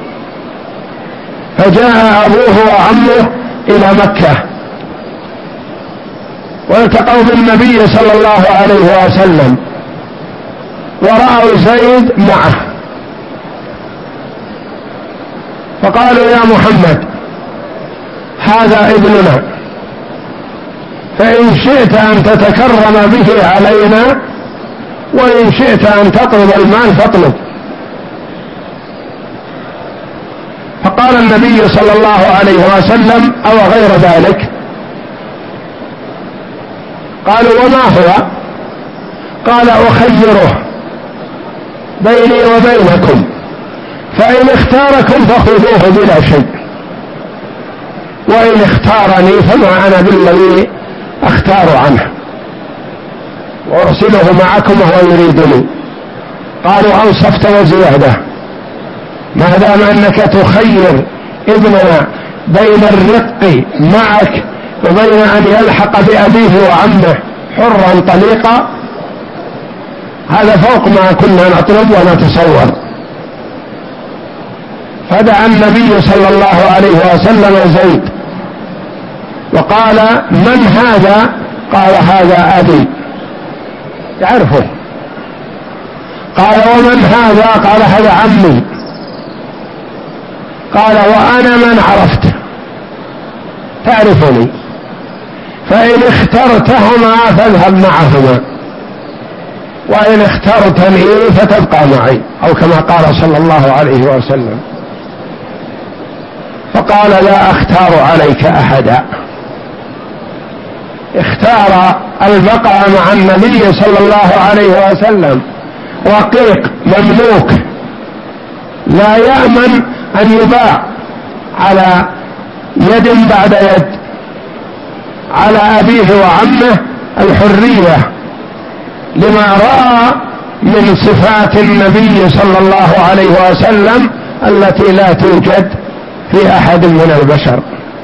فجاء أبوه وعمه إلى مكة والتقوا بالنبي صلى الله عليه وسلم ورأوا زيد معه، فقالوا يا محمد هذا ابننا، فإن شئت أن تتكرم به علينا وإن شئت أن تطلب المال فاطلب. فقال النبي صلى الله عليه وسلم أو غير ذلك؟ قالوا وما هو؟ قال أخيره بيني وبينكم، فإن اختاركم فخذوه بلا شيء، وإن اختارني فما أنا بالذي أختار عنه وأرسله معكم وهو يريدني. قالوا أنصفت وزيادة، ما دام أنك تخير ابننا بين الرق معك وبين أن يلحق بأبيه وعمه حرا طليقا، هذا فوق ما كنا نطلب ونتصور. فدعا النبي صلى الله عليه وسلم زيد وقال من هذا؟ قال هذا أبي، تعرفه. قال ومن هذا؟ قال هذا عمي. قال وأنا من عرفت، تعرفني، فإن اخترتهما فاذهب معهما وإن اخترتني فتبقى معي، أو كما قال صلى الله عليه وسلم. فقال لا أختار عليك أحدا، اختار البقاء مع النبي صلى الله عليه وسلم، رقيق مملوك لا يأمن أن يباع على يد بعد يد، على أبيه وعمه الحرية لما رأى من صفات النبي صلى الله عليه وسلم التي لا توجد في أحد من البشر،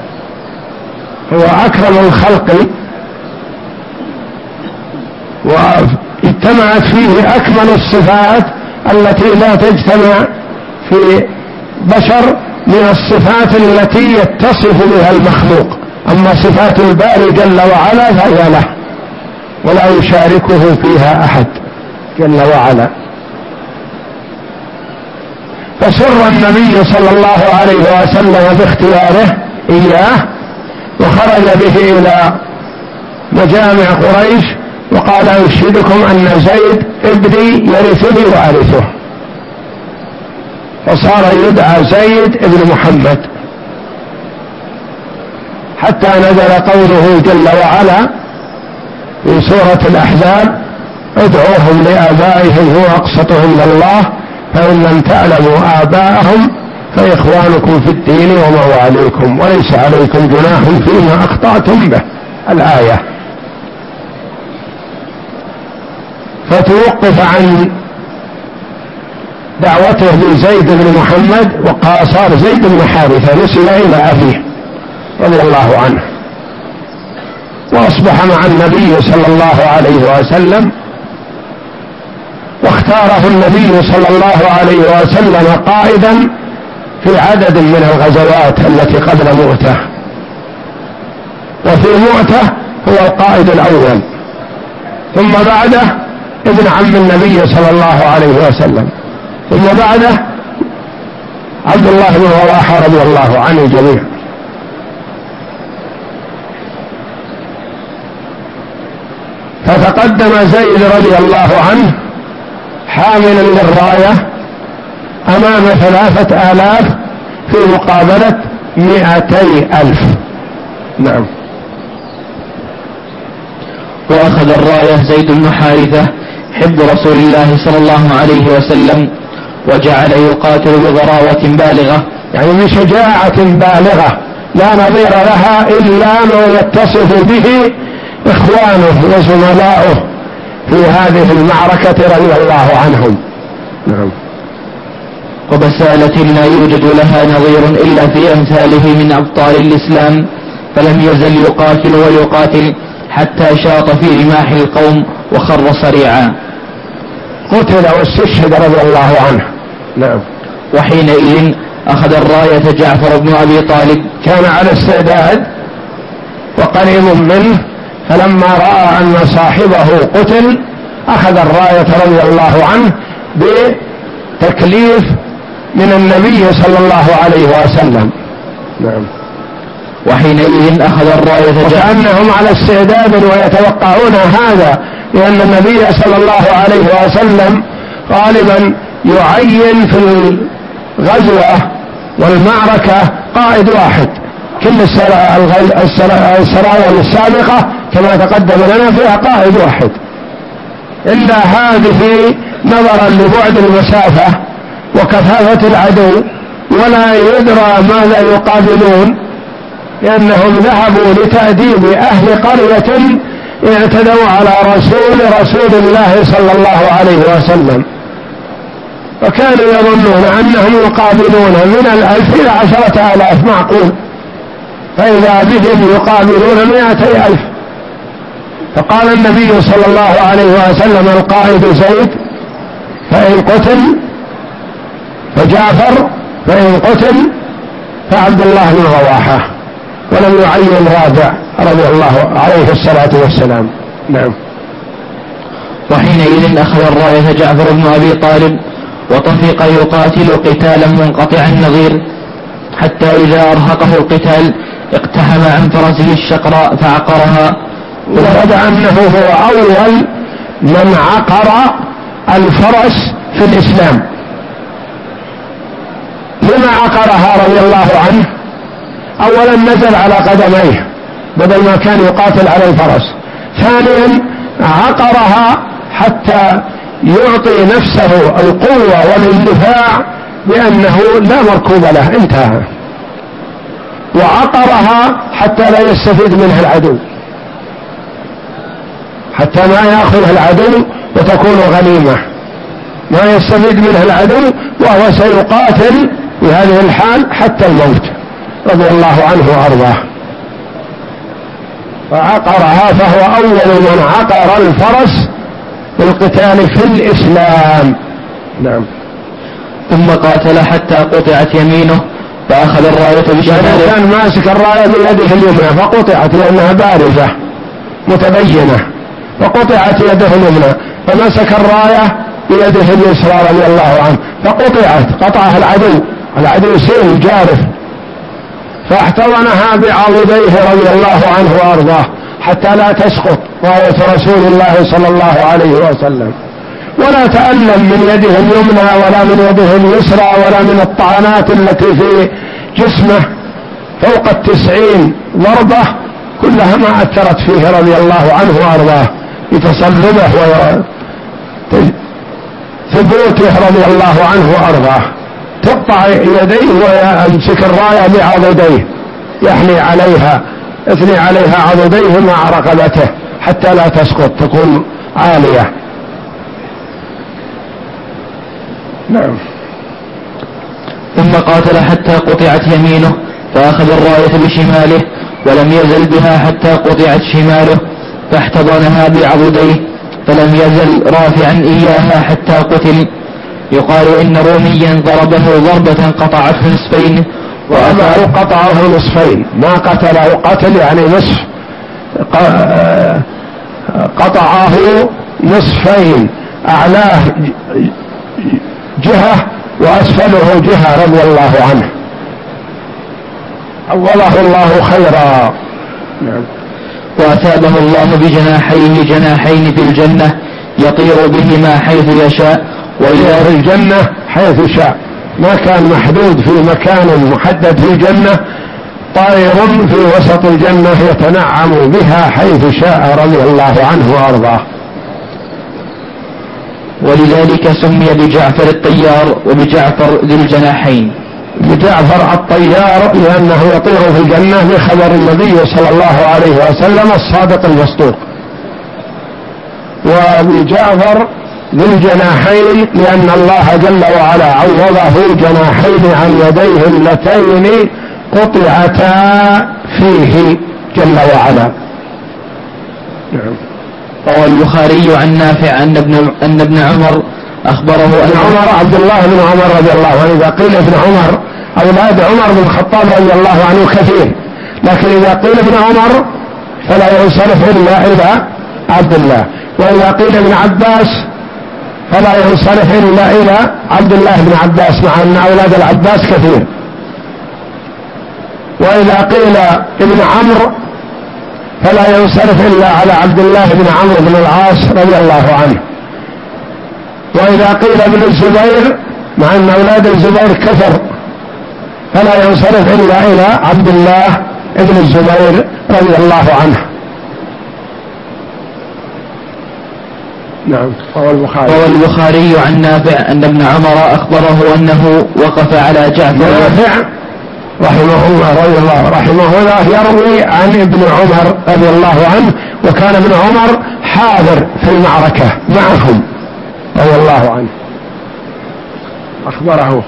هو أكرم الخلق واجتمعت فيه أكمل الصفات التي لا تجتمع في بشر من الصفات التي يتصف بها المخلوق، أما صفات الباري جل وعلا فهي له ولا يشاركه فيها أحد جل وعلا. فسر النبي صلى الله عليه وسلم باختياره إياه وخرج به إلى مجامع قريش وقال أشهدكم أن زيد ابني يرثني وأرثه، فصار يدعى زيد ابن محمد حتى نزل قوله جل وعلا في سورة الأحزاب: ادعوهم لآبائهم هو أقسط عند الله فإن لم تعلموا آباءهم فإخوانكم في الدين ومواليكم وليس عليكم جناح فيما أخطأتم به. الآية. فتوقف عن دعوته لزيد بن محمد وصار زيد بن حارثة نسب إلى أبيه رضي الله عنه، وأصبح مع النبي صلى الله عليه وسلم، واختاره النبي صلى الله عليه وسلم قائدا في عدد من الغزوات التي قبل مؤتة، وفي مؤتة هو القائد الأول، ثم بعده ابن عم النبي صلى الله عليه وسلم، ثم بعده عبد الله بن رواحة رضي الله عنه جميعا. فتقدم زيد رضي الله عنه حاملا للراية أمام ثلاثة آلاف في مقابلة مئتي ألف. نعم. وأخذ الراية زيد بن حارثة حب رسول الله صلى الله عليه وسلم، وجعل يقاتل بضراوة بالغة، يعني بشجاعة بالغة لا نظير لها إلا ما يتصف به إخوانه وزملاؤه في هذه المعركة رضي الله عنهم. نعم. وبسالة لا يوجد لها نظير إلا في أمثاله من أبطال الإسلام، فلم يزل يقاتل ويقاتل حتى شاط في رماح القوم وخر صريعا. قتل واستشهد رضي الله عنه. نعم. وحينئذ أخذ الراية جعفر بن أبي طالب، كان على استعداد وقريب منه، فلما رأى أن صاحبه قتل أخذ الراية رضي الله عنه بتكليف من النبي صلى الله عليه وسلم. نعم. وحينئذ أخذ الراية وكأنهم على استعداد ويتوقعون هذا، لأن النبي صلى الله عليه وسلم غالبا يعين في الغزوة والمعركة قائد واحد، كل السرايا السابقة كما تقدم لنا فيها قائد واحد، إلا هذه نظرا لبعد المسافة وكثافة العدو ولا يدرى ماذا يقابلون، لأنهم ذهبوا لتأديب أهل قرية اعتدوا على رسول رسول الله صلى الله عليه وسلم، وكانوا يظنون أنهم يقابلون من الألف إلى عشرة آلاف معقول، فإذا بهم يقابلون مائتي ألف. فقال النبي صلى الله عليه وسلم: القائد زيد، فإن قتل فجعفر، فإن قتل فعبد الله بن رواحة، ولم يعين رابع رضي الله عليه الصلاة والسلام. نعم. وحينئذ أخذ الراية جعفر بن أبي طالب وطفق يقاتل قتالا منقطع النظير، حتى إذا أرهقه القتال اقتحم عن فرسه الشقراء فعقرها. ورد أنه هو أول من عقر الفرس في الإسلام. لما عقرها رضي الله عنه؟ أولا نزل على قدميه بدل ما كان يقاتل على الفرس، ثانيا عقرها حتى يعطي نفسه القوة والاندفاع بأنه لا مركوب له، انتهى. وعقرها حتى لا يستفيد منها العدو، حتى ما يأخذها العدو وتكون غنيمة، ما يستفيد منها العدو، وهو سيقاتل في هذه الحال حتى الموت رضي الله عنه وأرضاه. فعقرها، فهو أول من عقر الفرس بالقتال في الإسلام. نعم. ثم قاتل حتى قطعت يمينه فأخذ الراية بشماله، كان ماسك الراية بيده اليمنى فقطعت لأنها بارزة متبينة، فقطعت يده اليمنى، فمسك الراية بيده اليسرى رضي الله عنه فقطعت، قطعها العدو، العدو سيل جارف، فاحتضنها بعضديه رضي الله عنه وارضاه حتى لا تسقط راية رسول الله صلى الله عليه وسلم، ولا تألم من يده اليمنى ولا من يده اليسرى ولا من الطعنات التي في جسمه فوق التسعين ضربة كلها ما أثرت فيه رضي الله عنه وأرضاه بتصلبه وثبوته رضي الله عنه وأرضاه. تقطع يديه ويمسك الراية بعضديه يحني عليها اثني عليها عضديه مع رقبته حتى لا تسقط تكون عالية. نعم. ثم قاتل حتى قطعت يمينه فأخذ الراية بشماله ولم يزل بها حتى قطعت شماله فاحتضنها بعضديه فلم يزل رافعا إياها حتى قتل. يقال إن روميا ضربه ضربة قطعته نصفين وأمره قطعه نصفين، ما قتله قتل يعني نصف، قطعه نصفين أعلاه جهة وأسفله جهة رضي الله عنه، عوضه الله خيرا. نعم. وأثابه الله بجناحيه جناحين في الجنة يطير بهما حيث يشاء، وإلى في الجنة حيث شاء، ما كان محدود في مكان محدد في الجنة، طائر في وسط الجنة يتنعم بها حيث شاء رضي الله عنه وأرضاه. ولذلك سمي بجعفر الطيار وبجعفر ذي الجناحين. بجعفر الطيار لأنه يطير في الجنة بخبر النبي صلى الله عليه وسلم الصادق المصدوق، وبجعفر ذي الجناحين لأن الله جل وعلا عوضه جناحين عن يديه اللتين قطعتا فيه جل وعلا. نعم. روى البخاري عن نافع أن ابن أن ابن عمر أخبره أن عمر عبد الله بن عمر رضي الله عنه. إذا قيل ابن عمر أولاد عمر بن الخطاب رضي الله عنه كثير، لكن إذا قيل ابن عمر فلا ينصرف إلا إلى عبد الله، وإذا قيل ابن عباس فلا ينصرف إلا إلى عبد الله بن عباس، مع أن أولاد العباس كثير. وإذا قيل ابن عمرو فلا ينصرف إلا على عبد الله بن عمرو بن العاص رضي الله عنه. وإذا قيل ابن الزبير مع أن أولاد الزبير كثر فلا ينصرف إلا إلى عبد الله ابن الزبير رضي الله عنه. نعم. روى البخاري روى البخاري عن نافع أن ابن عمر أخبره أنه وقف على جعفر. نافع رحمه الله رضي الله رحمه الله يروي عن ابن عمر رضي الله عنه، وكان ابن عمر حاضر في المعركة معهم رضي الله عنه. أخبره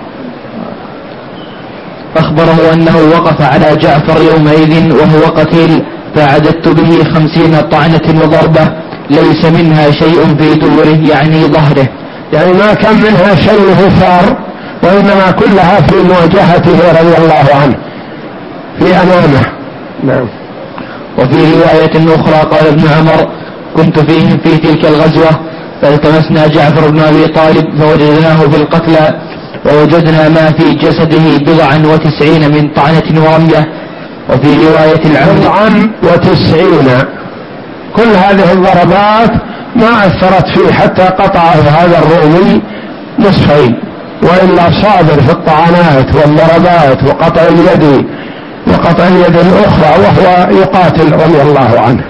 أخبره أنه وقف على جعفر يومئذ وهو قتيل فعددت به خمسين طعنة وضربة ليس منها شيء في دبره يعني ظهره، يعني ما كان منها شيء ثار، وإنما كلها في مواجهته رضي الله عنه في أمامه. نعم. وفي رواية أخرى قال ابن عمر كنت فيهم في تلك الغزوة فالتمسنا جعفر بن أبي طالب فوجدناه في القتلى ووجدنا ما في جسده بضعا وتسعين من طعنة ورمية. وفي رواية العمد بضعا وتسعين، كل هذه الضربات ما أثرت فيه حتى قطعه هذا الرومي نصفين، وإلا صابر في الطعنات والضربات وقطع اليد وقطع اليد الأخرى وهو يقاتل رضي الله عنه.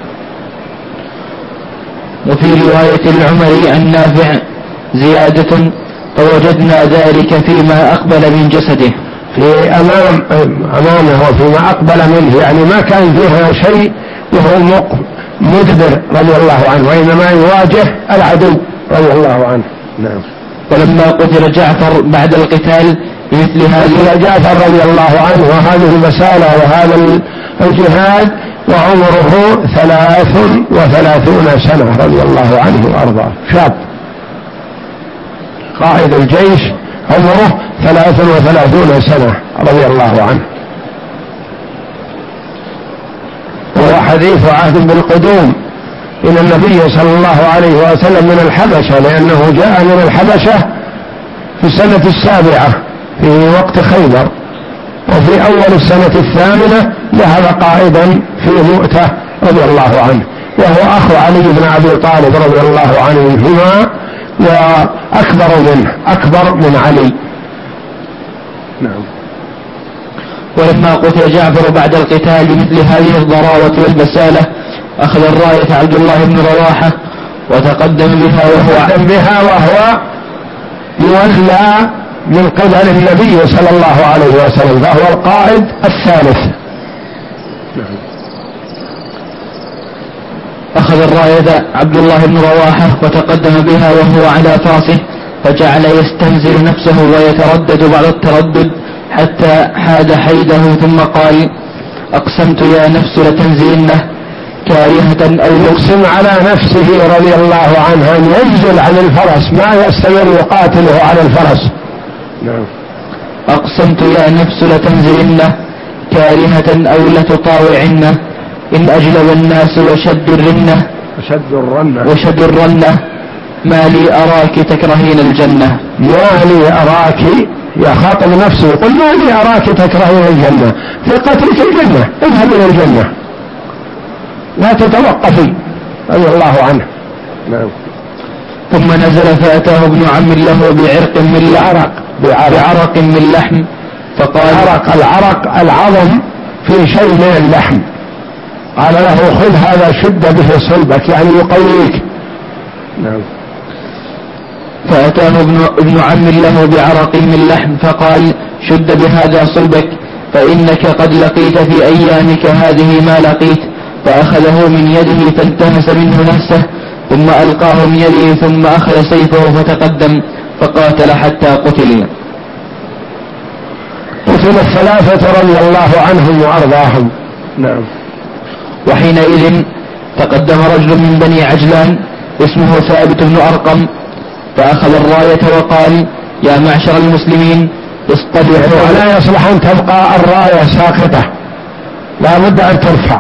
وفي رواية العمري عن نافع زيادة فوجدنا ذلك فيما أقبل من جسده، في أمام أمامه وفيما أقبل منه، يعني ما كان فيها شيء وهو مدبر رضي الله عنه، وإنما يواجه العدو رضي الله عنه. نعم. ولما قتل جعفر بعد القتال بمثل هذه جعفر رضي الله عنه وهذه المسألة وهذا الجهاد وعمره ثلاث وثلاثون سنة رضي الله عنه وأرضاه، شاب قائد الجيش عمره ثلاث وثلاثون سنة رضي الله عنه، وهو حديث عهد بالقدوم إلى النبي صلى الله عليه وسلم من الحبشة، لأنه جاء من الحبشة في السنة السابعة في وقت خيبر، وفي أول السنة الثامنة ذهب قائدا في مؤتة رضي الله عنه، وهو أخو علي بن أبي طالب رضي الله عنهما وأكبر منه أكبر من علي. نعم. ولما قتل جعفر بعد القتال بمثل هذه الضراوة والبسالة أخذ الراية عبد الله بن رواحة وتقدم بها وهو تقدم بها وهو يولى من قبل النبي صلى الله عليه وسلم، فهو القائد الثالث. أخذ الراية عبد الله بن رواحة وتقدم بها وهو على فرسه، فجعل يستنزل نفسه ويتردد بعد التردد حتى حاد حيده، ثم قال: أقسمت يا نفس لتنزلنه كارهة أو يقسم على نفسه رضي الله عنه أن ينزل عن الفرس، ما يستمر يقاتله على الفرس. نعم. أقسمت يا نفس لتنزلنه كارهة أو لتطاوعنه إن أجلب الناس وشد الرنة وشد الرنة وشد الرنة ما لي أراك تكرهين الجنة. ما لي أراك، يا خاطب نفسه قل ما لي أراك تكرهين الجنة، في قتلك الجنة، اذهب إلى الجنة لا تتوقفي رضي الله عنه. نعم. ثم نزل فأتاه ابن عم له بعرق من بعرق بعرق من لحم، فقال: العرق العرق العظم في شيء من اللحم، قال له: خذ هذا شد به صلبك، يعني يقويك. نعم. فأتاه ابن, ابن عم له بعرق من لحم، فقال: شد بهذا صلبك، فإنك قد لقيت في أيامك هذه ما لقيت. فأخذه من يده فالتمس منه نفسه، ثم ألقاه من يده، ثم أخذ سيفه فتقدم فقاتل حتى قتل. قتل الثلاثة رضي الله عنهم وأرضاهم. نعم. وحينئذ تقدم رجل من بني عجلان اسمه ثابت بن أرقم، فأخذ الراية وقال: يا معشر المسلمين اصطلحوا. ولا يصلح أن تبقى الراية ساقطة، لا بد أن ترفع.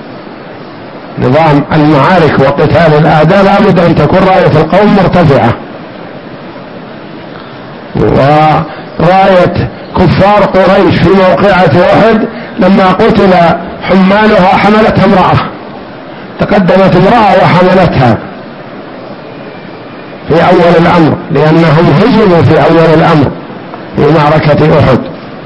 نظام المعارك وقتال الأعداء لا بد أن تكون راية القوم مرتفعة، وراية كفار قريش في موقعة أحد لما قتل حمالها حملتها امرأة، تقدمت امرأة وحملتها في أول الأمر، لأنهم هزموا في أول الأمر في معركة أحد،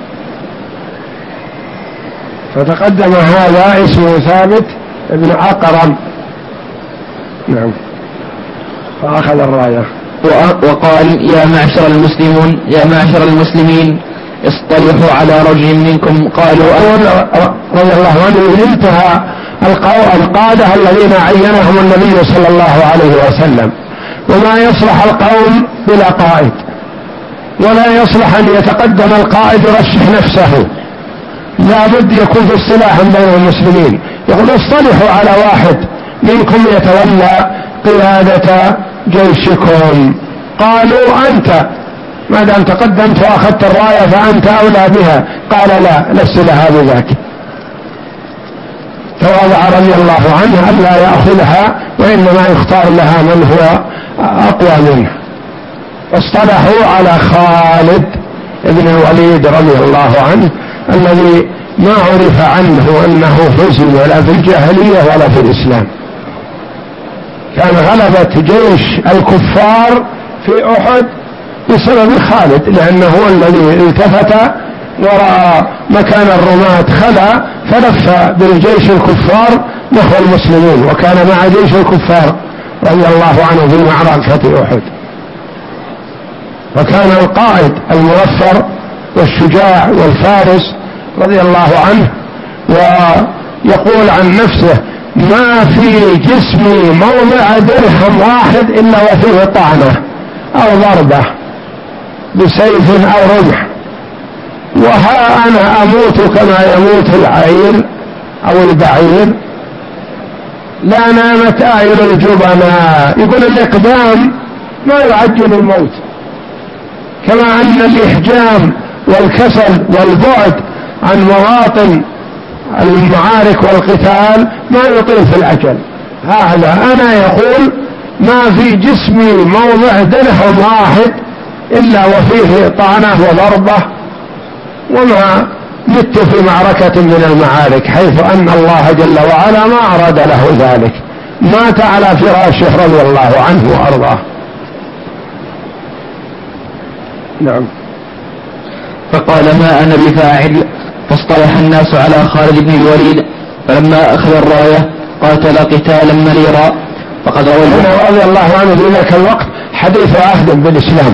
فتقدم هذا اسمه ثابت ابن أقرم. نعم. فأخذ الراية وقال: يا معشر المسلمون يا معشر المسلمين اصطلحوا على رجل منكم. قالوا رضي الله عنه: انتهى القادة الذين عينهم النبي صلى الله عليه وسلم، وما يصلح القوم بلا قائد، ولا يصلح أن يتقدم القائد يرشح نفسه، لا بد يكون في اصطلاح بين المسلمين، يقول: اصطلحوا على واحد منكم يتولى قيادة جيشكم. قالوا: أنت ما دام تقدمت وأخذت الراية فأنت أولى بها. قال: لا، لست لها بذاك. تواضع رضي الله عنه أن لا يأخذها، وإنما يختار لها من هو أقوى منه. اصطلحوا على خالد ابن الوليد رضي الله عنه، الذي ما عرف عنه أنه هزم ولا في الجاهلية ولا في الإسلام، كان غلبة جيش الكفار في أحد بسبب خالد، لأنه هو الذي التفت ورأى مكان الرماة خلا فلف بالجيش الكفار نحو المسلمين، وكان مع جيش الكفار رضي الله عنه في معركة أحد، فكان القائد الموفر والشجاع والفارس رضي الله عنه. ويقول عن نفسه: ما في جسمي موضع درهم واحد إلا وفيه طعنة أو ضربة بسيف أو رمح، وها أنا أموت كما يموت العير أو البعير، لا نامت آيل الجبناء. يقول الإقدام ما يعجل الموت، كما أن الإحجام والكسل والبعد عن مواطن المعارك والقتال ما يطيل في الأجل. هذا أنا يقول: ما في جسمي موضع درهم واحد إلا وفيه طعنة وضربة، وما مت في معركة من المعارك، حيث أن الله جل وعلا ما أراد له ذلك، مات على فراشه رضي الله عنه وأرضاه. نعم. فقال: ما أنا بفاعل فاصطلح الناس على خالد بن الوليد، فلما أخذ الراية قاتل قتالا مريرا. فقد روى رضي الله عنه في ذاك الوقت حديث عهد بالإسلام،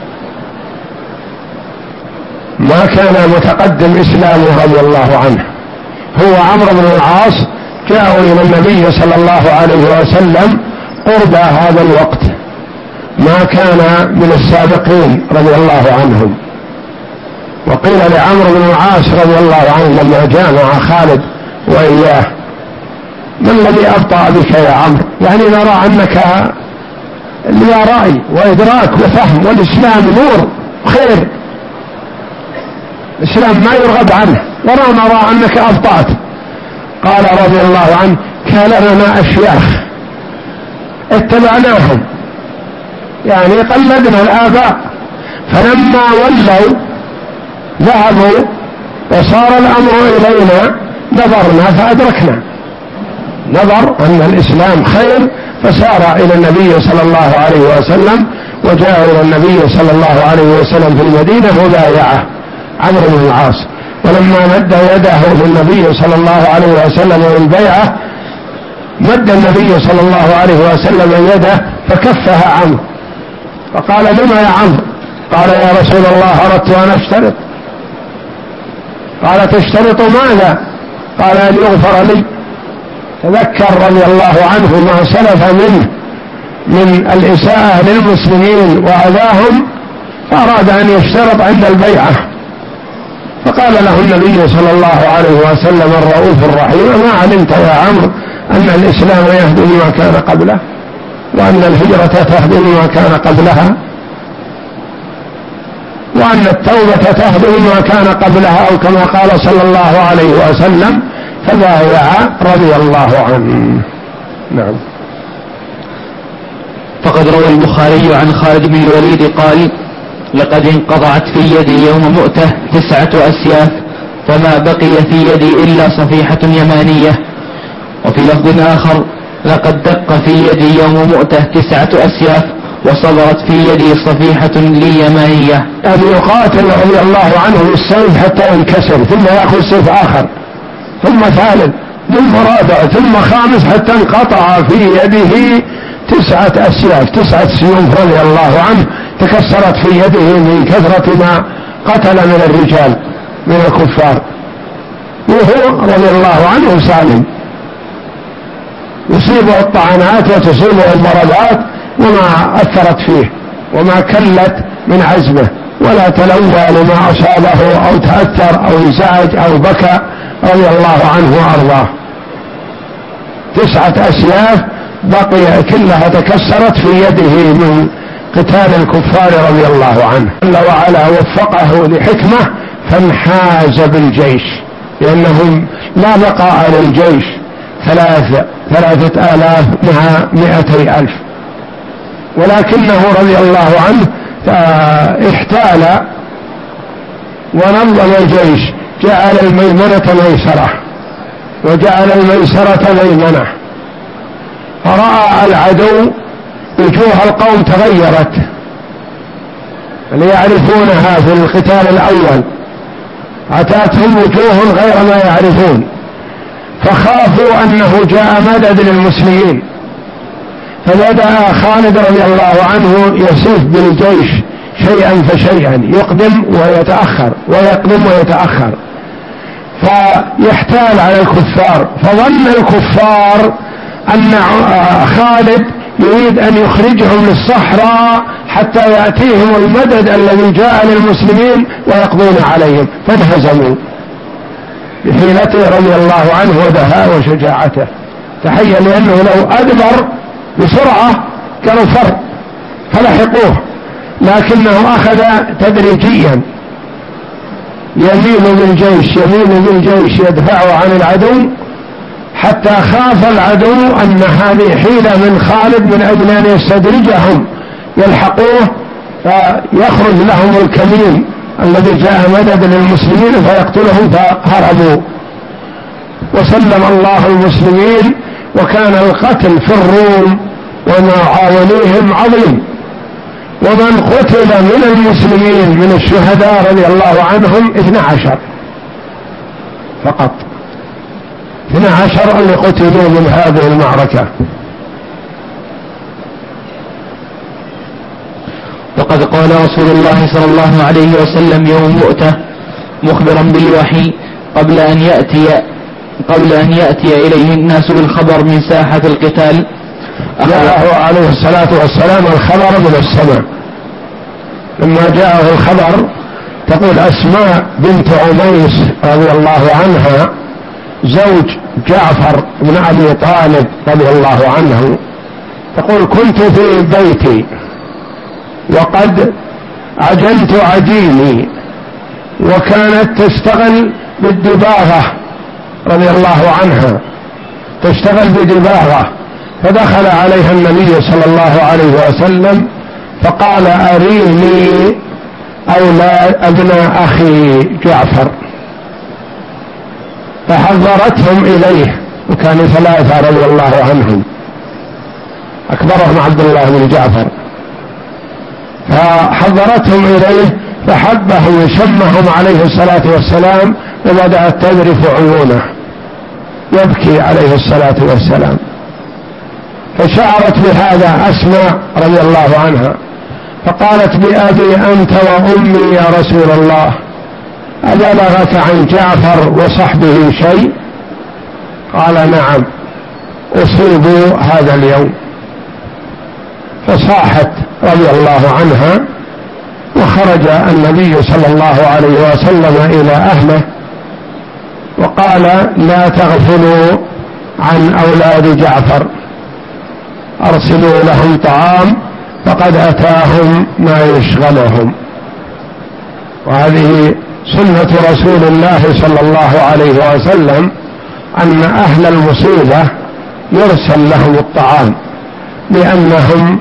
ما كان متقدم إسلامه رضي الله عنه. هو عمرو بن العاص جاءوا إلى النبي صلى الله عليه وسلم قرب هذا الوقت، ما كان من السابقين رضي الله عنهم. وقيل لعمرو بن العاص رضي الله عنه لما جامع خالد وإياه: ما الذي أبطأ بك يا عمرو؟ يعني نرى أنك لي رأي وإدراك وفهم، والإسلام نور خير، الإسلام ما يرغب عنه، ولا نرى أنك أبطأت. قال رضي الله عنه: كان لنا أشياخ اتبعناهم، يعني قلدنا الآباء، فلما ولوا ذهبوا وصار الأمر إلينا نظرنا فأدركنا، نظر أن الإسلام خير فسار إلى النبي صلى الله عليه وسلم، وجاء إلى النبي صلى الله عليه وسلم في المدينة مبايعة عمرو بن العاص. ولما مد يده للنبي صلى الله عليه وسلم بالبيعة، مد النبي صلى الله عليه وسلم يده فكفها عنه، فقال: لما يا عمرو؟ قال: يا رسول الله أردت أن أشترط. قال: تشترط ماذا؟ قال: أن يغفر لي. تذكر رضي الله عنه ما سلف منه من الإساءة للمسلمين وأذاهم، فأراد أن يشترط عند البيعة، فقال له النبي صلى الله عليه وسلم الرؤوف الرحيم: ما علمت يا عمرو أن الإسلام يهدم ما كان قبله، وأن الهجرة تهدم ما كان قبلها، وأن التوبة تهدم ما كان قبلها، أو كما قال صلى الله عليه وسلم، فبايع رضي الله عنه. نعم. فقد روى البخاري عن خالد بن الوليد قال: لقد انقطعت في يدي يوم مؤتة تسعة أسياف، فما بقي في يدي إلا صفيحة يمانية. وفي لفظ آخر: لقد دق في يدي يوم مؤتة تسعة أسياف، وصبرت في يدي صفيحة لي يمانية. أن يقاتل رضي الله عنه بالسيف حتى ينكسر، ثم يأخذ سيف آخر، ثم ثالث، ثم رابع، ثم خامس، حتى انقطع في يده تسعة أسياف، تسعة سيوف رضي الله عنه تكسرت في يده من كثرة ما قتل من الرجال من الكفار، وهو رضي الله عنه سالم، يصيبه الطعنات وتصيبه المرضات وما أثرت فيه وما كلت من عزمه، ولا تلوى لما أصابه أو تأثر أو انزعج أو بكى رضي الله عنه وأرضاه. تسعة أسياف بقي كلها تكسرت في يده من قتال الكفار رضي الله عنه. جل وعلا وفقه لحكمة فانحاز بالجيش، لأنهم لا بقاء للجيش، ثلاثة ثلاثة آلاف مع مئتي ألف، ولكنه رضي الله عنه احتال ونظم الجيش، جعل الميمنة ميسرة وجعل الميسرة ميمنة، فرأى العدو وجوه القوم تغيرت ليعرفونها في القتال الأول، أتاتهم وجوه غير ما يعرفون، فخافوا أنه جاء مدد للمسلمين، فبدأ خالد رضي الله عنه يسيف بالجيش شيئا فشيئا، يقدم ويتأخر ويقدم ويتأخر، فيحتال على الكفار، فظن الكفار أن خالد يريد أن يخرجهم للصحراء حتى يأتيهم المدد الذي جاء للمسلمين ويقضون عليهم، فانهزموا بحيلته رضي الله عنه ودهاء وشجاعته. تحية، لأنه لو أدبر بسرعة كانوا فر فلحقوه، لكنه أخذ تدريجيا، يميل بالجيش يميل بالجيش يدفع عن العدو، حتى خاف العدو أن هذه حيلة من خالد من أجل أن يستدرجهم يلحقوه، فيخرج لهم الكمين الذي جاء مدد للمسلمين فيقتلهم، فهربوا وسلم الله المسلمين. وكان القتل في الروم ومعاونيهم عظيم، ومن قتل من المسلمين من الشهداء رضي الله عنهم اثنى عشر فقط، اثنا عشر اللي قتلوا من هذه المعركة. وقد قال رسول الله صلى الله عليه وسلم يوم مؤتة مخبرا بالوحي قبل أن يأتي قبل أن يأتي إليه الناس بالخبر من ساحة القتال، جاءه عليه الصلاة والسلام الخبر من السماء. لما جاءه الخبر تقول أسماء بنت عميس رضي الله عنها زوج جعفر بن أبي طالب رضي الله عنه، تقول كنت في بيتي وقد عجنت عجيني، وكانت تشتغل بالدباغة رضي الله عنها، تشتغل بدباغة، فدخل عليها النبي صلى الله عليه وسلم فقال أريني أولاد أبناء أخي جعفر، فحضرتهم إليه، وكانوا ثلاثة رضي الله عنهم، أكبرهم عبد الله بن جعفر، فحضرتهم إليه فحبهم وشمهم عليه الصلاة والسلام، وبدأت تذرف عيونه يبكي عليه الصلاة والسلام. فشعرت بهذا أسماء رضي الله عنها، فقالت بأبي أنت وأمي يا رسول الله، أبلغك عن جعفر وصحبه شيء؟ قال نعم، أصيبوا هذا اليوم. فصاحت رضي الله عنها، وخرج النبي صلى الله عليه وسلم إلى أهله وقال لا تغفلوا عن أولاد جعفر، أرسلوا لهم طعام فقد أتاهم ما يشغلهم. وهذه سنة رسول الله صلى الله عليه وسلم، أن أهل المصيبة يرسل لهم الطعام، لأنهم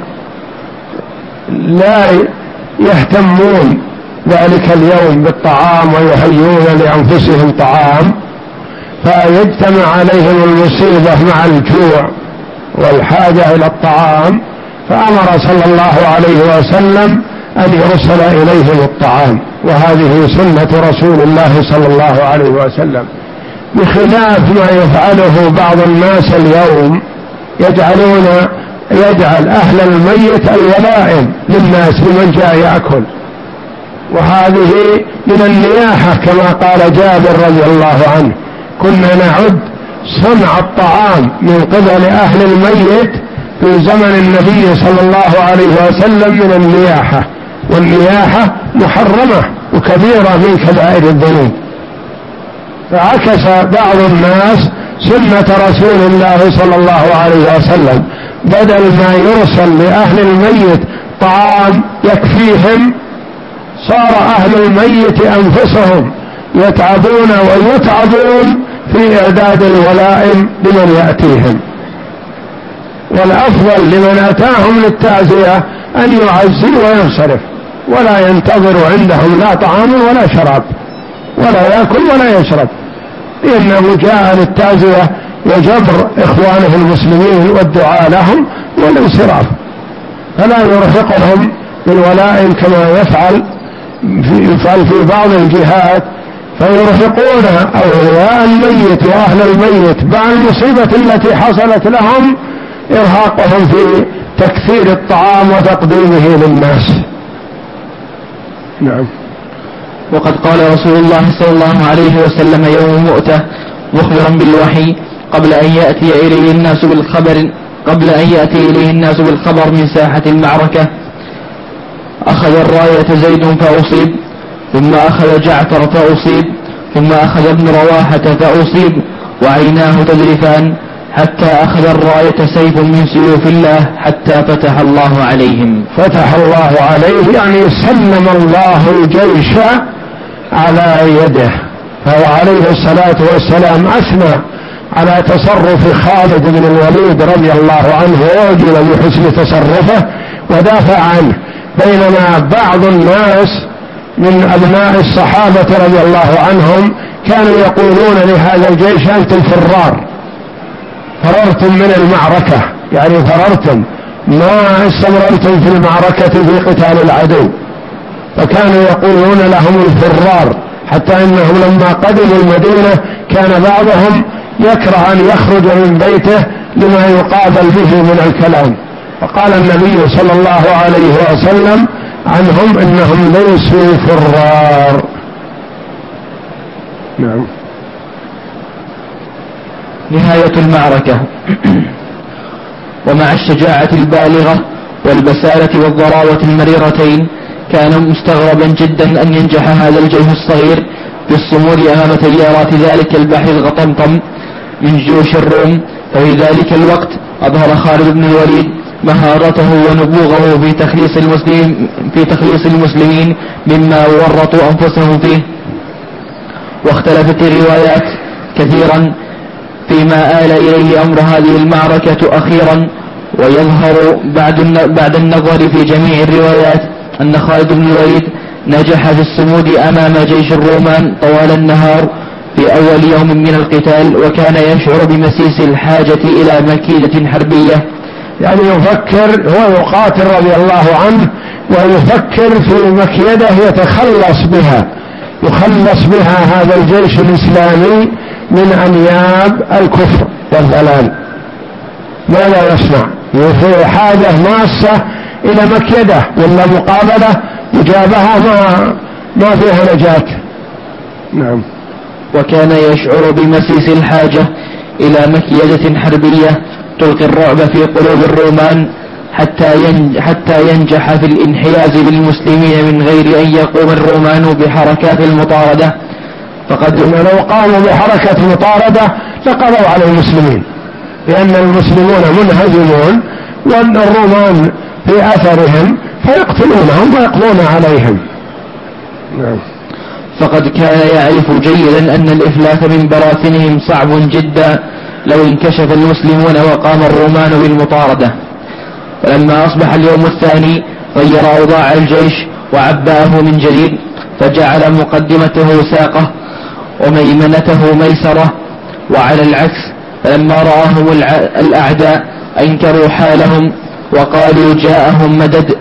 لا يهتمون ذلك اليوم بالطعام ويهيئون لأنفسهم طعام، فيجتمع عليهم المصيبة مع الجوع والحاجة إلى الطعام، فأمر صلى الله عليه وسلم أن يرسل إليهم الطعام. وهذه سنة رسول الله صلى الله عليه وسلم، بخلاف ما يفعله بعض الناس اليوم، يجعلون يجعل أهل الميت الولائم للناس لمن جاء يأكل، وهذه من النياحة كما قال جابر رضي الله عنه، كنا نعد صنع الطعام من قبل أهل الميت في زمن النبي صلى الله عليه وسلم من النياحة، والنياحة محرمة وكبيرة من كبائر الذنوب. فعكس بعض الناس سنة رسول الله صلى الله عليه وسلم، بدل ما يرسل لأهل الميت طعام يكفيهم، صار أهل الميت أنفسهم يتعبون ويتعبون في إعداد الولائم لمن يأتيهم. والأفضل لمن أتاهم للتعزية أن يعزي وينصرف، ولا ينتظر عندهم لا طعام ولا شراب، ولا يأكل ولا يشرب، لأنه جاء للتعزية وجبر إخوانه المسلمين والدعاء لهم والانصراف، فلا يرهقهم بالولائم كما يفعل في, يفعل في بعض الجهات، فيرهقون أولياء الميت وأهل الميت بعد المصيبة التي حصلت لهم، إرهاقهم في تكثير الطعام وتقديمه للناس. نعم. وقد قال رسول الله صلى الله عليه وسلم يوم مؤتة مخبرا بالوحي قبل أن يأتي إليه الناس بالخبر قبل أن يأتي إليه الناس بالخبر من ساحة المعركة: أخذ الراية زيد فأصيب، ثم أخذ جعفر فأصيب، ثم أخذ ابن رواحة فأصيب، وعيناه تذرفان، حتى أخذ الراية سيف من سيوف الله، حتى فتح الله عليهم. فتح الله عليه يعني سلم الله الجيش على يده. فهو عليه الصلاة والسلام أثنى على تصرف خالد بن الوليد رضي الله عنه، وأعجب بحسن تصرفه ودافع عنه، بينما بعض الناس من أبناء الصحابة رضي الله عنهم كانوا يقولون لهذا الجيش أنتم فرار، فررتم من المعركة، يعني فررتم ما استمررتم في المعركة في قتال العدو، فكانوا يقولون لهم الفرار، حتى إنهم لما قدموا المدينة كان بعضهم يكره أن يخرج من بيته لما يقابل به من الكلام، فقال النبي صلى الله عليه وسلم عنهم إنهم ليسوا فرار. نعم. نهاية المعركة. ومع الشجاعة البالغة والبسالة والضراوة المريرتين كان مستغربا جدا أن ينجح هذا الجيش الصغير في الصمود أمام تيارات ذلك البحر الغطمطم من جيوش الروم. ففي ذلك الوقت أظهر خالد بن الوليد مهارته ونبوغه في تخليص المسلمين في تخليص المسلمين مما ورطوا أنفسهم فيه. واختلفت الروايات كثيرا فيما آل إليه أمر هذه المعركة أخيرا، ويظهر بعد بعد النظر في جميع الروايات أن خالد بن الوليد نجح في الصمود أمام جيش الرومان طوال النهار في أول يوم من القتال، وكان يشعر بمسيس الحاجة إلى مكيدة حربية. يعني يفكر، هو يقاتل رضي الله عنه ويفكر في مكيدة يتخلص بها يخلص بها هذا الجيش الإسلامي من أنياب الكفر والضلال. ماذا يصنع؟ في حاجة ماسة إلى مكيدة، ولا مقابلة مجابهة ما ما فيها نجاة. نعم. وكان يشعر بمسيس الحاجة إلى مكيدة حربية تلقي الرعب في قلوب الرومان حتى حتى ينجح في الانحياز بالمسلمين من غير أن يقوم الرومان بحركات المطاردة. فقد لو قاموا بحركة مطاردة لقضوا على المسلمين، لأن المسلمون منهزمون والرومان في أثرهم فيقتلونهم ويقضون عليهم. نعم. فقد كان يعرف جيدا أن الإفلات من براثنهم صعب جدا لو انكشف المسلمون وقام الرومان بالمطاردة. فلما أصبح اليوم الثاني غير أوضاع الجيش وعبأه من جديد، فجعل مقدمته ساقة وميمنته ميسرة، وعلى العكس فلما رآهم الأعداء أنكروا حالهم وقالوا جاءهم مدد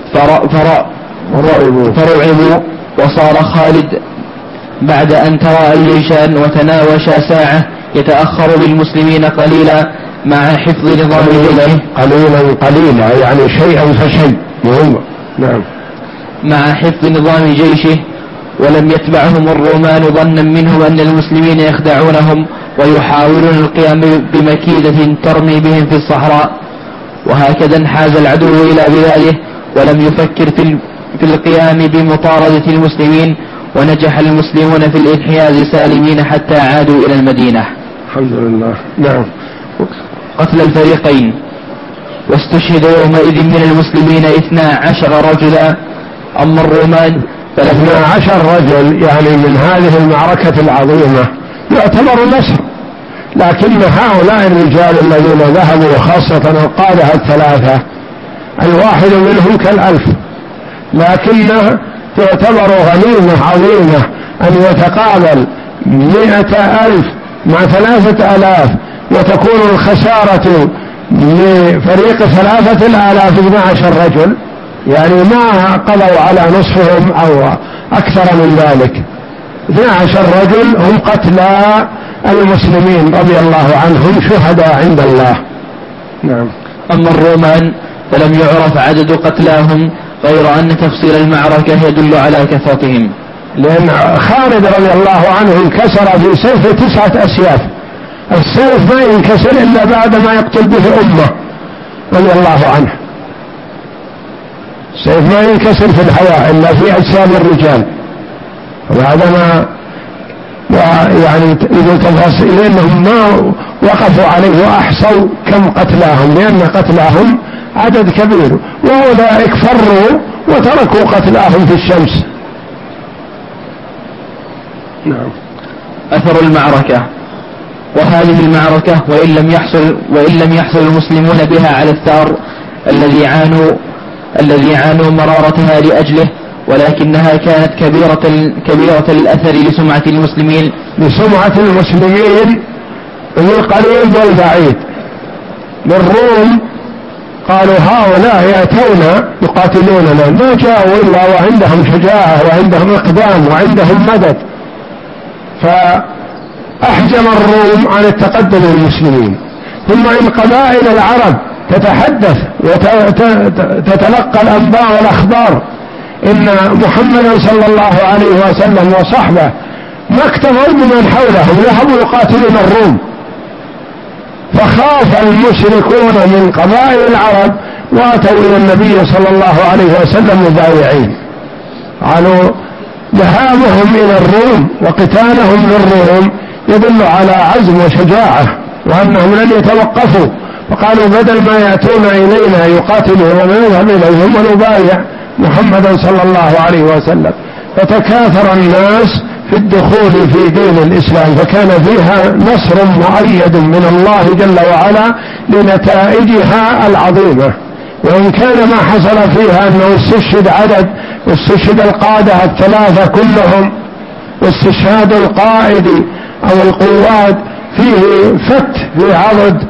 فرعبوا. وصار خالد بعد أن ترى الجيشان وتناوشا ساعة يتأخر بالمسلمين قليلا مع حفظ نظام جيشه قليلا قليلا يعني شيئا فشيء مهم. نعم. مع حفظ نظام جيشه، ولم يتبعهم الرومان ظنا منهم أن المسلمين يخدعونهم ويحاولون القيام بمكيدة ترمي بهم في الصحراء. وهكذا انحاز العدو إلى بلاده ولم يفكر في في القيام بمطاردة المسلمين، ونجح المسلمون في الانحياز سالمين حتى عادوا إلى المدينة. الحمد لله. نعم. قتل الفريقين. واستشهد يومئذ من المسلمين اثنا عشر رجلا. أما الرومان اثنا عشر رجل يعني من هذه المعركة العظيمة يعتبر نصر، لكن هؤلاء الرجال الذين ذهبوا خاصة القادة الثلاثة الواحد منهم كالألف، لكنه تعتبر غنيمة عظيمة أن يتقابل مئة ألف مع ثلاثة آلاف، وتكون الخسارة لفريق ثلاثة الآلاف اثنا عشر رجل، يعني ما قضوا على نصفهم أو أكثر من ذلك. اثنا عشر رجل هم قتلى المسلمين رضي الله عنهم شهداء عند الله. نعم. أما الرومان فلم يعرف عدد قتلاهم، غير أن تفصيل المعركة يدل على كثرتهم، لأن خالد رضي الله عنه انكسر في سيف تسعة أسياف. السيف ما ينكسر إلا بعد ما يقتل به أمة رضي الله عنه. السيف ما ينكسر في الحياة إلا في أجسام الرجال. وبعدما يعني إذا تفصل لأنهم ما وقفوا عليه وأحصوا كم قتلاهم، لأن قتلاهم عدد كبير، وأولئك فروا وتركوا قتلاهم في الشمس. نعم. أثر المعركة. وهذه المعركة وإن لم يحصل وإن لم يحصل المسلمون بها على الثار الذي عانوا الذي عانوا مرارتها لأجله، ولكنها كانت كبيرة كبيرة الأثر لسمعة المسلمين لسمعة المسلمين للقريب والبعيد. للروم قالوا هؤلاء يأتون يقاتلوننا، ما جاءوا إلا وعندهم شجاعة وعندهم إقدام وعندهم مدد، فأحجم الروم عن التقدم للمسلمين. ثم إن قبائل العرب تتحدث وتتلقى الأنباء والأخبار إن محمدا صلى الله عليه وسلم وصحبه ما اكتفوا بمن حولهم، ذهبوا يقاتلون الروم، فخاف المشركون من قبائل العرب واتوا الى النبي صلى الله عليه وسلم مبايعين. قالوا ذهابهم الى الروم وقتالهم للروم يدل على عزم وشجاعة وانهم لن يتوقفوا، فقالوا بدل ما ياتون الينا يقاتلون ونذهب اليهم ونبايع محمدا صلى الله عليه وسلم. فتكاثر الناس في الدخول في دين الإسلام، فكان فيها نصر مؤيد من الله جل وعلا لنتائجها العظيمة. وإن كان ما حصل فيها أنه استشهد عدد واستشهد القادة الثلاثة كلهم، واستشهاد القائد أو القواد فيه فت في عضد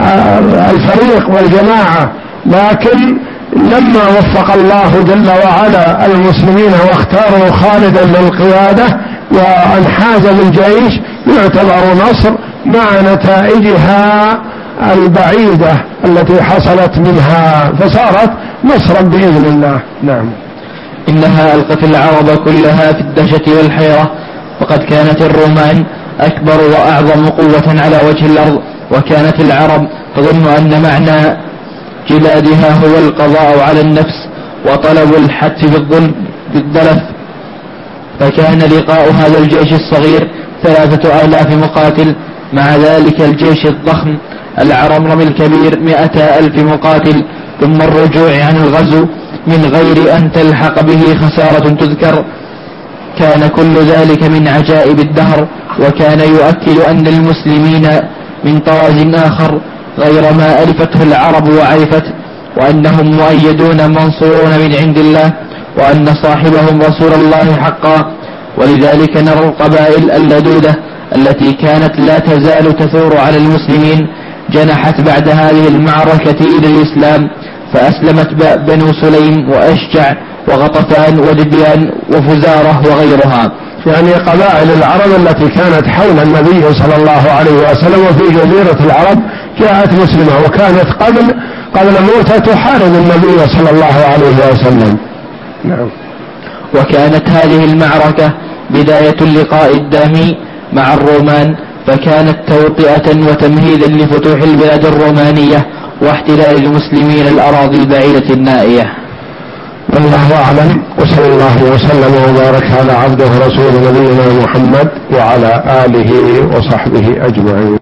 الفريق والجماعة، لكن لما وفق الله جل وعلا المسلمين واختاروا خالدا للقيادة وانحاز للجيش يعتبر نصر مع نتائجها البعيدة التي حصلت منها، فصارت نصرا بإذن الله. نعم. إنها ألقت العرب كلها في الدهشة والحيرة، وقد كانت الرومان أكبر وأعظم قوة على وجه الأرض، وكانت العرب تظن أن معنى جلادها هو القضاء على النفس وطلب الحث بالظلم بالدلف، فكان لقاء هذا الجيش الصغير ثلاثة آلاف مقاتل مع ذلك الجيش الضخم العرمرم الكبير مئة ألف مقاتل، ثم الرجوع عن الغزو من غير أن تلحق به خسارة تذكر. كان كل ذلك من عجائب الدهر، وكان يؤكد أن المسلمين من طراز آخر غير ما ألفته العرب وعرفته، وأنهم مؤيدون منصورون من عند الله، وأن صاحبهم رسول الله حقا. ولذلك نرى القبائل اللدودة التي كانت لا تزال تثور على المسلمين جنحت بعد هذه المعركة إلى الإسلام، فأسلمت بنو سليم وأشجع وغطفان ودبيان وفزارة وغيرها. يعني قبائل العرب التي كانت حول النبي صلى الله عليه وسلم وفي جزيرة العرب جاءت مسلمة، وكانت قبل قبل موته تحارب النبي صلى الله عليه وسلم. نعم. وكانت هذه المعركة بداية اللقاء الدامي مع الرومان، فكانت توطئة وتمهيدا لفتوح البلاد الرومانية واحتلال المسلمين الأراضي البعيدة النائية. والله أعلم، وصلى الله وسلم وبارك على عبده ورسوله نبينا محمد وعلى آله وصحبه أجمعين.